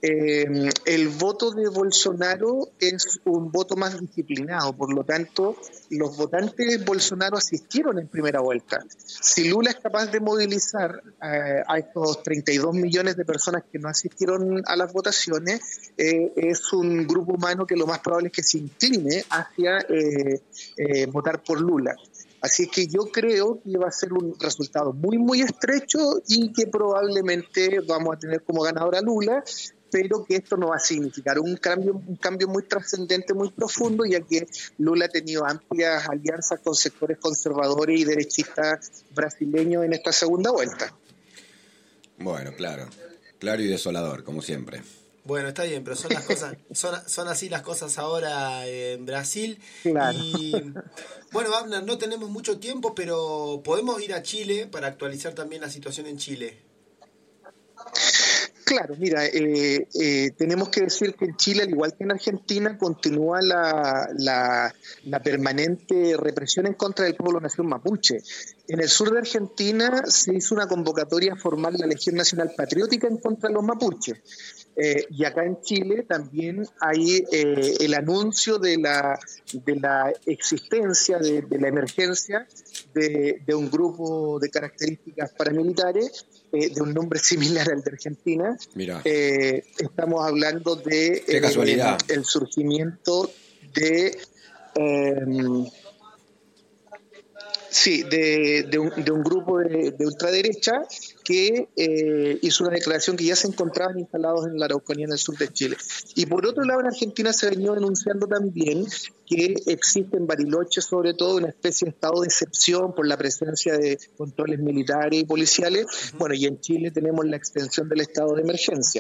el voto de Bolsonaro es un voto más disciplinado, por lo tanto los votantes de Bolsonaro asistieron en primera vuelta. Si Lula es capaz de movilizar a estos 32 millones de personas que no asistieron a las votaciones, es un grupo humano que lo más probable es que se incline hacia votar por Lula. Así que yo creo que va a ser un resultado muy, muy estrecho y que probablemente vamos a tener como ganador a Lula, pero que esto no va a significar un cambio muy trascendente, muy profundo, ya que Lula ha tenido amplias alianzas con sectores conservadores y derechistas brasileños en esta segunda vuelta.
Bueno, claro y desolador, como siempre.
Bueno, está bien, pero son las cosas, son así las cosas ahora en Brasil.
Claro.
Y bueno, Abner, no tenemos mucho tiempo, pero podemos ir a Chile para actualizar también la situación en Chile.
Claro, mira, tenemos que decir que en Chile, al igual que en Argentina, continúa la permanente represión en contra del pueblo nación mapuche. En el sur de Argentina se hizo una convocatoria formal de la Legión Nacional Patriótica en contra de los mapuches. Y acá en Chile también hay el anuncio de la existencia, de la emergencia de un grupo de características paramilitares, de un nombre similar al de Argentina.
Mira.
Estamos hablando de el surgimiento de un grupo de ultraderecha que hizo una declaración que ya se encontraban instalados en la Araucanía, en el sur de Chile. Y por otro lado, en Argentina se venía denunciando también que existe en Bariloche, sobre todo, una especie de estado de excepción por la presencia de controles militares y policiales. Bueno, y en Chile tenemos la extensión del estado de emergencia,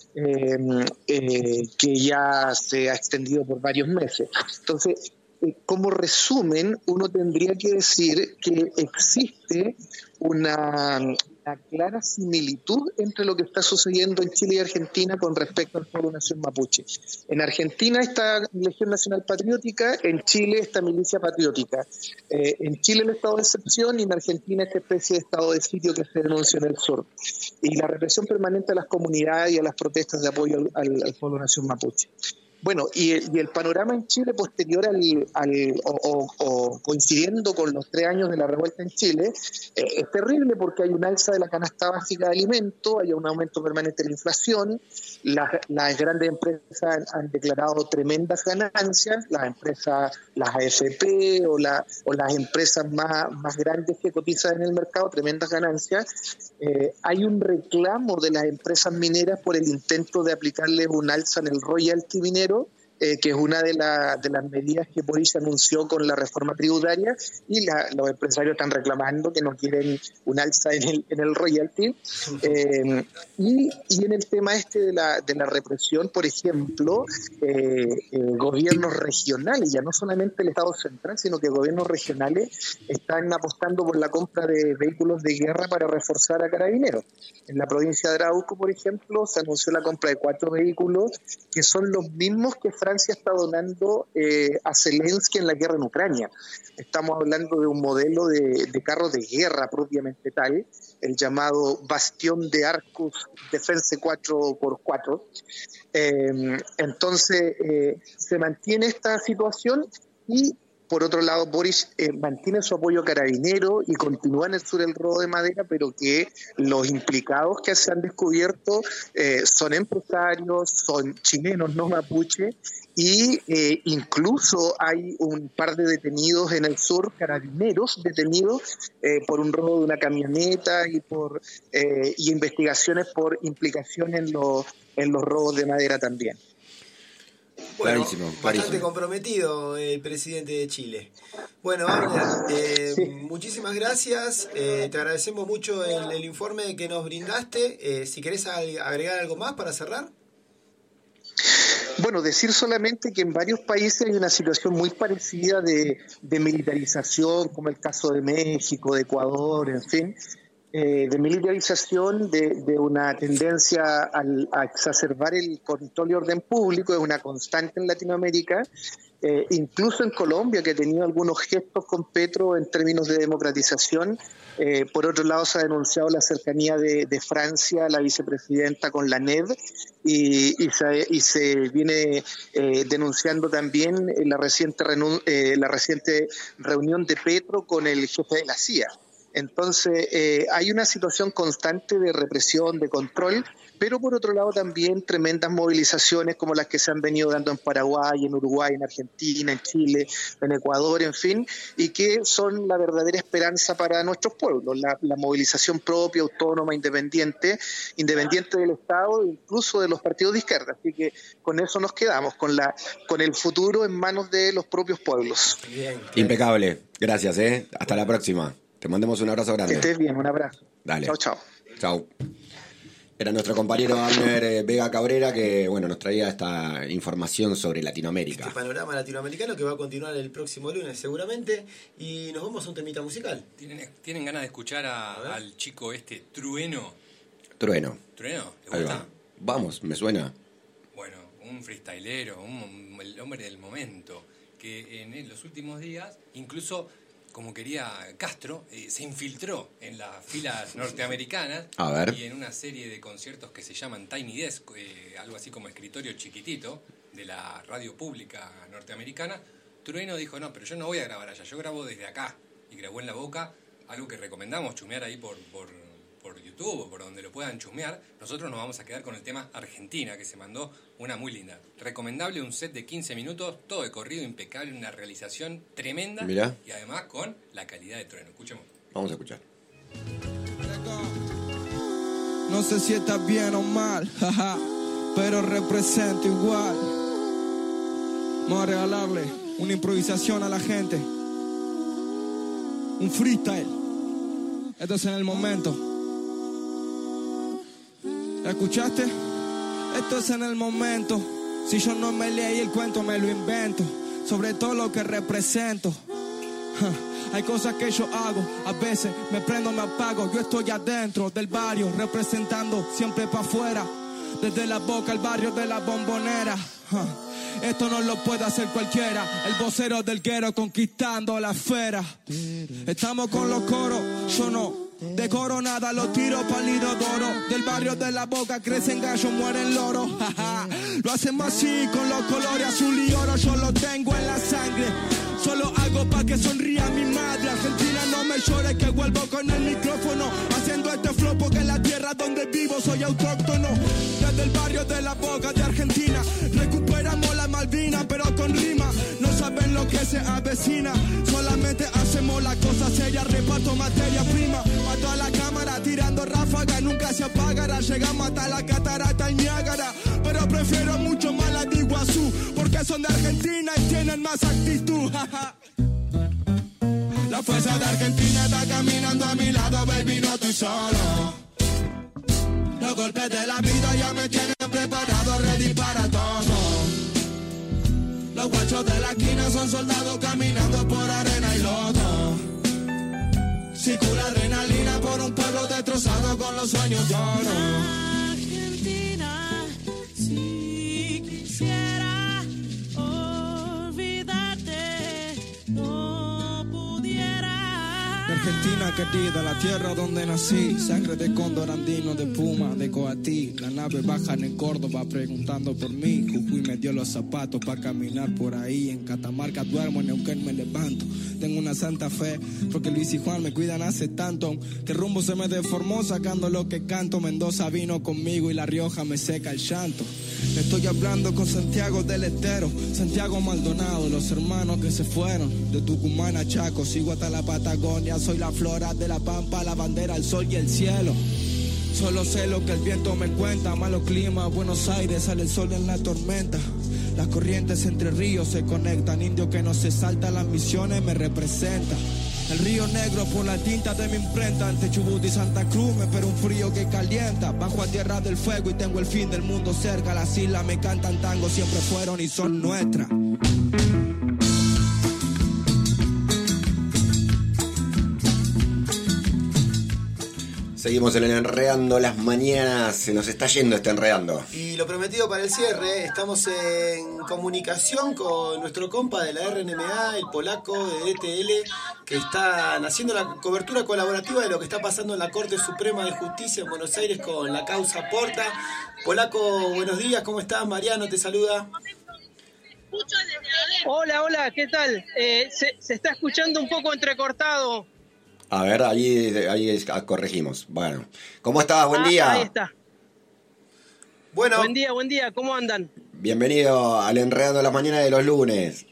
que ya se ha extendido por varios meses. Entonces, como resumen, uno tendría que decir que existe una clara similitud entre lo que está sucediendo en Chile y Argentina con respecto al pueblo nación mapuche. En Argentina está Legión Nacional Patriótica, en Chile está Milicia Patriótica. En Chile el estado de excepción y en Argentina esta especie de estado de sitio que se denuncia en el sur. Y la represión permanente a las comunidades y a las protestas de apoyo al pueblo nación mapuche. Bueno, y el panorama en Chile posterior o coincidiendo con los 3 años de la revuelta en Chile, es terrible porque hay un alza de la canasta básica de alimentos, hay un aumento permanente de la inflación, las grandes empresas han declarado tremendas ganancias, las empresas, las AFP o las empresas más grandes que cotizan en el mercado, tremendas ganancias. Hay un reclamo de las empresas mineras por el intento de aplicarles un alza en el royalty minero, que es una de las medidas que Boric anunció con la reforma tributaria, y los empresarios están reclamando que no quieren un alza en el royalty. Y en el tema de la represión, por ejemplo, gobiernos regionales, ya no solamente el Estado central, sino que gobiernos regionales están apostando por la compra de vehículos de guerra para reforzar a Carabineros. En la provincia de Arauco, por ejemplo, se anunció la compra de 4 vehículos que son los mismos que Francia está donando a Zelensky en la guerra en Ucrania. Estamos hablando de un modelo de carro de guerra propiamente tal, el llamado Bastión de Arcus Defense 4x4. Entonces, se mantiene esta situación y, por otro lado, Boric mantiene su apoyo a Carabinero y continúa en el sur el robo de madera, pero que los implicados que se han descubierto son empresarios, son chilenos, no mapuche, y incluso hay un par de detenidos en el sur, carabineros detenidos por un robo de una camioneta y investigaciones por implicación en los robos de madera también.
Bueno,
clarísimo.
Bastante comprometido el presidente de Chile. Bueno, Abner,
Sí.
muchísimas gracias. Te agradecemos mucho el informe que nos brindaste. Si querés agregar algo más para cerrar.
Bueno, decir solamente que en varios países hay una situación muy parecida de militarización, como el caso de México, de Ecuador, en fin, de militarización, de una tendencia a exacerbar el control y orden público, es una constante en Latinoamérica, incluso en Colombia, que ha tenido algunos gestos con Petro en términos de democratización. Por otro lado, se ha denunciado la cercanía de Francia, la vicepresidenta, con la NED, y se viene denunciando también la reciente reunión de Petro con el jefe de la CIA. Entonces, hay una situación constante de represión, de control, pero por otro lado también tremendas movilizaciones como las que se han venido dando en Paraguay, en Uruguay, en Argentina, en Chile, en Ecuador, en fin, y que son la verdadera esperanza para nuestros pueblos, la movilización propia, autónoma, independiente del Estado e incluso de los partidos de izquierda. Así que con eso nos quedamos, con el futuro en manos de los propios pueblos.
Bien.
Impecable. Gracias, Hasta la próxima. Te mandamos un abrazo grande.
Que estés bien, un abrazo.
Dale.
Chao, chao.
Chao. Era nuestro compañero Abner Vega Cabrera que nos traía esta información sobre Latinoamérica.
Este panorama latinoamericano que va a continuar el próximo lunes seguramente. Y nos vamos a un temita musical.
¿Tienen ganas de escuchar al chico Trueno?
Trueno.
¿Trueno? ¿Te
Ahí
gusta?
va. Vamos, me suena.
Bueno, un freestylero, el hombre del momento, que en los últimos días incluso como quería Castro, se infiltró en las filas norteamericanas.
A ver.
Y en una serie de conciertos que se llaman Tiny Desk, algo así como escritorio chiquitito, de la radio pública norteamericana, Trueno dijo, no, pero yo no voy a grabar allá, yo grabo desde acá. Y grabó en La Boca, algo que recomendamos chumear ahí por YouTube o por donde lo puedan chusmear. Nosotros nos vamos a quedar con el tema Argentina, que se mandó una muy linda. Recomendable, un set de 15 minutos, todo de corrido impecable, una realización tremenda.
Mirá.
Y además con la calidad de Trueno. Escuchemos.
Vamos a escuchar.
No sé si estás bien o mal, jaja, pero represento igual. Vamos a regalarle una improvisación a la gente. Un freestyle. Esto es en el momento. ¿Escuchaste? Esto es en el momento. Si yo no me leí el cuento, me lo invento. Sobre todo lo que represento. Hay cosas que yo hago, a veces me prendo, me apago. Yo estoy adentro del barrio, representando siempre pa' afuera. Desde La Boca al barrio de La Bombonera. Esto no lo puede hacer cualquiera. El vocero del guero conquistando la esfera. Estamos con los coros, yo no decoro nada, lo tiro pa'l inodoro. Del barrio de La Boca crecen gallos, mueren loros. Lo hacemos así con los colores azul y oro. Yo lo tengo en la sangre. Solo hago pa' que sonría mi madre. Argentina, no me llores que vuelvo con el micrófono. Haciendo este flow porque en la tierra donde vivo soy autóctono. Desde el barrio de La Boca de Argentina recuperamos la Malvina, pero con rima. No saben lo que se avecina. Solamente hacemos la cosa seria. Reparto materia prima. Mato a la cámara tirando ráfaga. Nunca se apagará. Llegamos hasta la catarata del Niágara. Pero prefiero mucho más la de Iguazú, porque son de Argentina y tienen más actitud. La fuerza de Argentina está caminando a mi lado, baby, no estoy solo. Los golpes de la vida ya me tienen preparado, ready para todo. Los guachos de la esquina son soldados caminando por arena y lodo. Circula adrenalina por un pueblo destrozado con los sueños lloro.
Argentina, si quisiera olvidarte, no pudiera.
Argentina querida, la tierra donde nací. Sangre de cóndor andino, de puma, de coatí. La nave baja en Córdoba preguntando por mí. Jujuy me dio los zapatos para caminar por ahí. En Catamarca duermo, en Neuquén me levanto. Tengo una santa fe, porque Luis y Juan me cuidan hace tanto. Que el rumbo se me deformó sacando lo que canto. Mendoza vino conmigo y La Rioja me seca el llanto. Estoy hablando con Santiago del Estero, Santiago Maldonado, los hermanos que se fueron. De Tucumán a Chaco, sigo hasta la Patagonia. Soy la flora de la pampa, la bandera, el sol y el cielo. Solo sé lo que el viento me cuenta. Malo clima, Buenos Aires, sale el sol en la tormenta. Las corrientes entre ríos se conectan. Indio que no se salta las misiones me representa. El río Negro por la tinta de mi imprenta. Entre Chubut y Santa Cruz me espera un frío que calienta. Bajo a tierra del fuego y tengo el fin del mundo cerca. Las islas me cantan tango, siempre fueron y son nuestras.
Seguimos en el Enredando las Mañanas. Se nos está yendo este Enredando.
Y lo prometido para el cierre, estamos en comunicación con nuestro compa de la RNMA, el polaco de DTL, que están haciendo la cobertura colaborativa de lo que está pasando en la Corte Suprema de Justicia en Buenos Aires con la causa Porta. Polaco, buenos días, ¿cómo estás? Mariano te saluda.
Hola, ¿qué tal? Se está escuchando un poco entrecortado.
A ver, ahí corregimos. Bueno, ¿cómo estás? Buen día.
Ahí está.
Bueno.
Buen día, ¿cómo andan?
Bienvenido al Enredando las Mañanas de los lunes.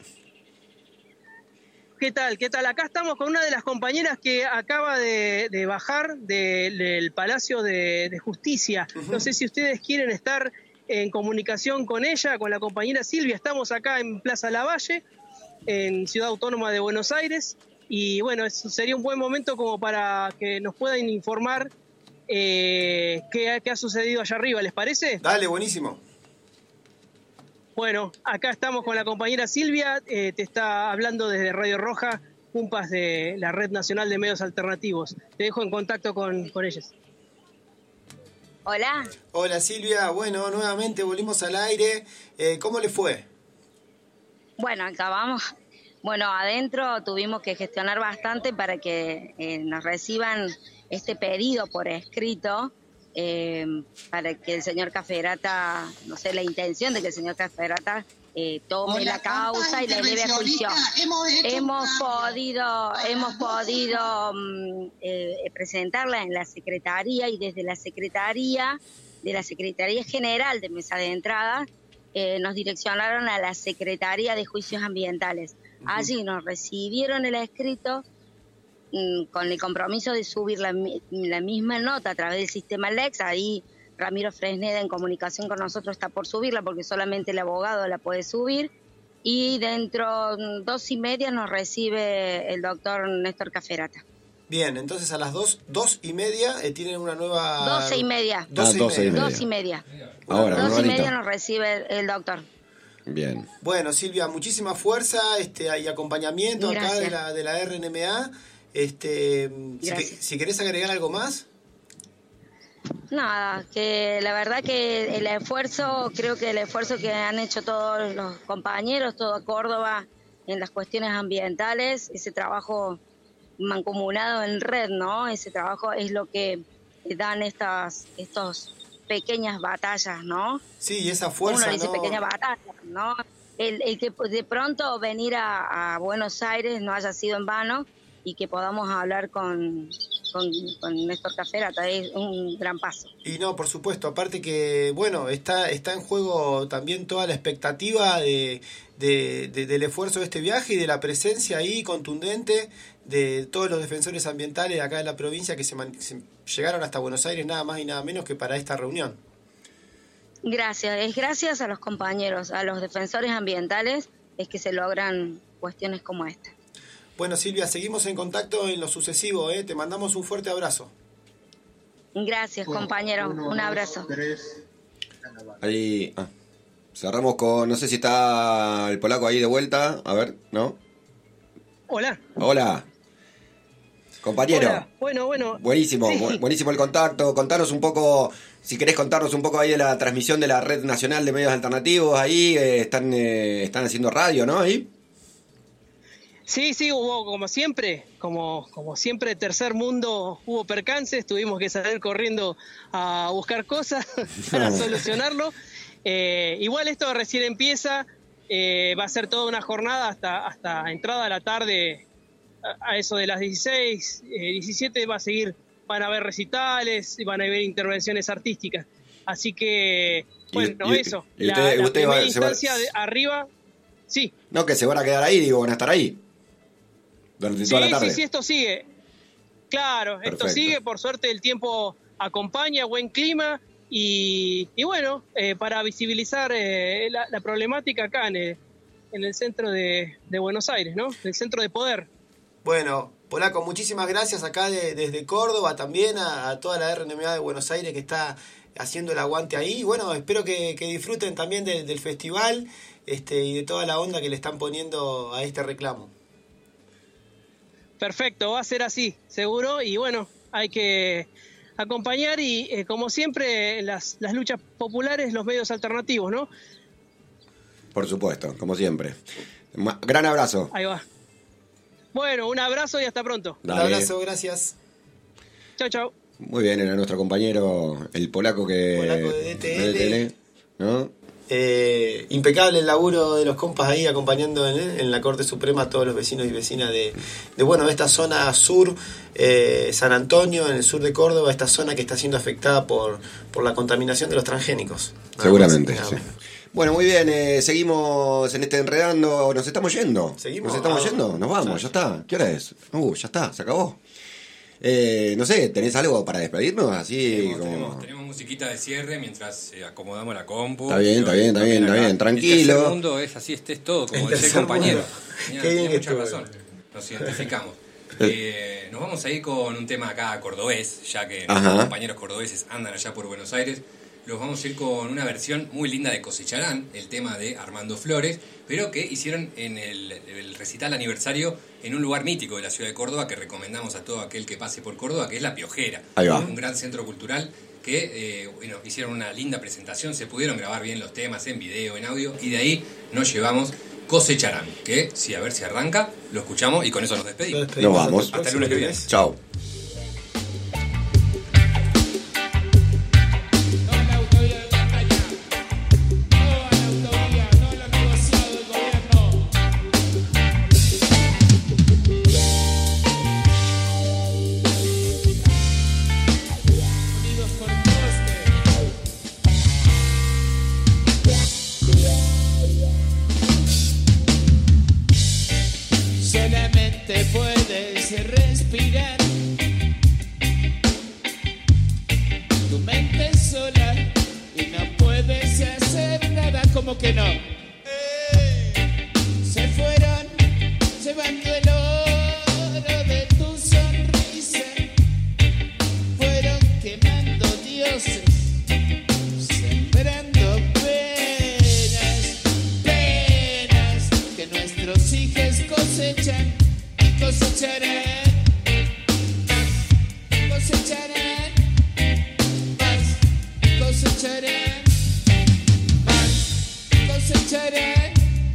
¿Qué tal? Acá estamos con una de las compañeras que acaba de bajar del Palacio de Justicia. No sé si ustedes quieren estar en comunicación con ella, con la compañera Silvia. Estamos acá en Plaza Lavalle, en Ciudad Autónoma de Buenos Aires. Y bueno, sería un buen momento como para que nos puedan informar qué ha sucedido allá arriba, ¿les parece?
Dale, buenísimo.
Bueno, acá estamos con la compañera Silvia, te está hablando desde Radio Roja, Cumpas de la Red Nacional de Medios Alternativos. Te dejo en contacto con ellas.
Hola.
Hola Silvia, bueno, nuevamente volvimos al aire. ¿Cómo le fue?
Bueno, acabamos Bueno, adentro tuvimos que gestionar bastante para que nos reciban este pedido por escrito, para que el señor Cafferata, no sé, la intención de que el señor Cafferata tome la causa y la eleve a juicio. Hemos podido presentarla en la Secretaría, y desde la Secretaría General de Mesa de Entrada nos direccionaron a la Secretaría de Juicios Ambientales. Allí nos recibieron el escrito con el compromiso de subir la misma nota a través del sistema Lex. Ahí Ramiro Fresneda, en comunicación con nosotros, está por subirla porque solamente el abogado la puede subir. Y dentro 2:30 nos recibe el doctor Néstor Cafferata.
Bien, entonces a las 2:30 tienen una nueva...
12:30. 2:30.
Ahora,
2:30 nos recibe el doctor.
Bien.
Bueno, Silvia, muchísima fuerza y acompañamiento. Gracias. Acá de la RNMA. Si querés agregar algo más.
Nada, que la verdad que creo que el esfuerzo que han hecho todos los compañeros, todo Córdoba en las cuestiones ambientales, ese trabajo mancomunado en red, ¿no? Ese trabajo es lo que dan estos pequeñas batallas, ¿no?
Sí, esa fuerza,
uno dice
¿no?
Pequeñas batallas, ¿no? El que de pronto venir a Buenos Aires no haya sido en vano y que podamos hablar con Néstor Cafferata es un gran paso.
Y no, por supuesto, aparte que, bueno, está en juego también toda la expectativa del esfuerzo de este viaje y de la presencia ahí contundente de todos los defensores ambientales de acá de la provincia que se llegaron hasta Buenos Aires nada más y nada menos que para esta reunión.
Gracias a los compañeros, a los defensores ambientales, es que se logran cuestiones como esta.
Bueno, Silvia, seguimos en contacto en lo sucesivo, Te mandamos un fuerte abrazo.
Gracias, compañero. Un abrazo.
Ahí, cerramos con, no sé si está el polaco ahí de vuelta. A ver, ¿no? Hola. Compañero.
Hola. Bueno.
Buenísimo,
sí.
Buenísimo el contacto. Contanos un poco, si querés contarnos un poco ahí de la transmisión de la Red Nacional de Medios Alternativos. Ahí están haciendo radio, ¿no? Ahí.
Sí, hubo como siempre, tercer mundo, hubo percances, tuvimos que salir corriendo a buscar cosas para solucionarlo. Igual esto recién empieza, va a ser toda una jornada hasta entrada a la tarde, a eso de las 16, 17 van a haber recitales, van a haber intervenciones artísticas. Así que, bueno, eso. La primera instancia de arriba, sí.
No, que se van a quedar ahí, van a estar ahí. Durante toda la tarde.
Sí, esto sigue. Claro,
Perfecto.
Esto sigue, por suerte el tiempo acompaña, buen clima y bueno, para visibilizar la problemática acá en el centro de Buenos Aires, ¿no? El centro de poder.
Bueno, polaco, muchísimas gracias acá desde Córdoba, también a toda la RNMA de Buenos Aires que está haciendo el aguante ahí. Bueno, espero que disfruten también del festival y de toda la onda que le están poniendo a este reclamo.
Perfecto, va a ser así, seguro, y bueno, hay que acompañar y como siempre las luchas populares, los medios alternativos, ¿no?
Por supuesto, como siempre. Gran abrazo.
Ahí va. Bueno, un abrazo y hasta pronto.
Dale.
Un abrazo, gracias.
Chau.
Muy bien, era nuestro compañero, el polaco
de
DTL, ¿no?
Impecable el laburo de los compas ahí acompañando en la Corte Suprema a todos los vecinos y vecinas de esta zona sur, San Antonio, en el sur de Córdoba, esta zona que está siendo afectada por la contaminación de los transgénicos.
Seguramente, sí. Bueno, muy bien, seguimos en este Enredando, nos estamos yendo. Nos vamos, ya está. ¿Qué hora es? Ya está, se acabó. No sé, ¿tenés algo para despedirnos? Así
tenemos musiquita de cierre mientras acomodamos la compu.
Está bien, tranquilo.
El tercer mundo es así, es todo, como decía el compañero. Tiene mucha razón, nos identificamos. Nos vamos a ir con un tema acá cordobés, ya que nuestros compañeros cordobeses andan allá por Buenos Aires. Los vamos a ir con una versión muy linda de Cosecharán, el tema de Armando Flores, pero que hicieron en el recital aniversario en un lugar mítico de la ciudad de Córdoba que recomendamos a todo aquel que pase por Córdoba, que es La Piojera.
Ahí va.
Un gran centro cultural que hicieron una linda presentación, se pudieron grabar bien los temas en video, en audio, y de ahí nos llevamos Cosecharán, que sí, a ver si arranca, lo escuchamos y con eso nos despedimos.
Nos vamos.
Hasta el lunes que viene.
Chao.
Solamente puedes respirar. Tu mente es sola y no puedes hacer nada, como que no. Se fueron llevando el oro de tu sonrisa. Fueron quemando dioses, sembrando penas, penas que nuestros hijos cosechan y cosecharán, cosecharán, más, cosecharán, más, cosecharán,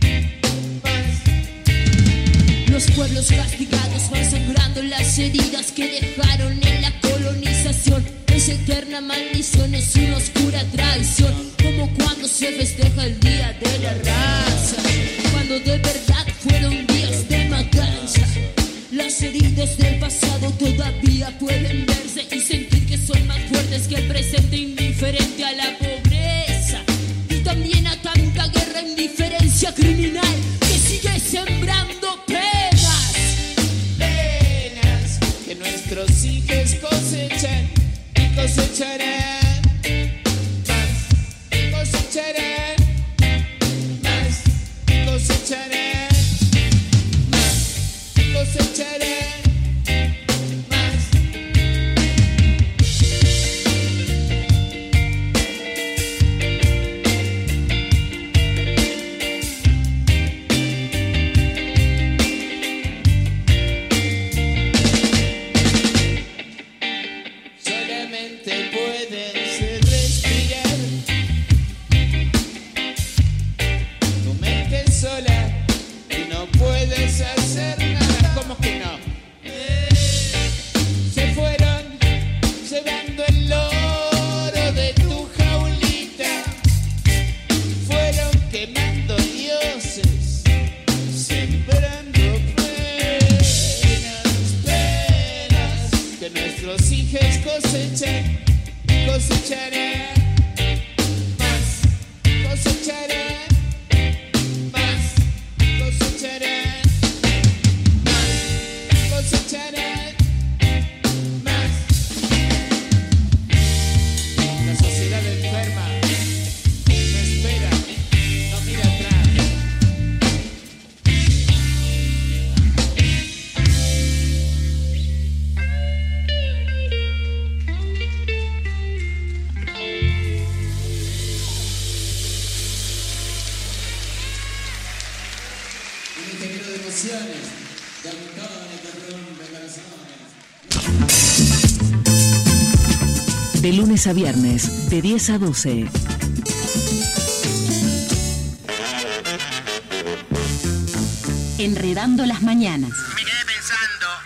más.
Los pueblos castigados van sangrando las heridas que dejaron en la colonización. Es eterna maldición, es una oscura traición, como cuando se festeja el día de la raza, cuando de verdad fueron días de matanza. Las heridas del pasado todavía pueden verse y sentir que son más fuertes que el presente, indiferente a la pobreza y también a tanta guerra, indiferencia criminal que sigue sembrando penas,
penas que nuestros hijos cosechan y cosecharán, más, cosecharán, más, cosecharán, más, cosecharán, más. Solamente puedes respirar. Tu mente es sola y no puedes hacer nada, como que no. Se fueron llevando el oro de tu jaulita. Fueron quemando dioses, sembrando penas, penas que nuestros hijos cosechan y cosecharán, más, cosecharán, más, cosecharán, más, cosecharán, más. La sociedad enferma no espera, no mira atrás.
Un ingeniero de emociones, de autores, de personas.
De lunes a viernes, de 10 a 12.
Enredando las mañanas.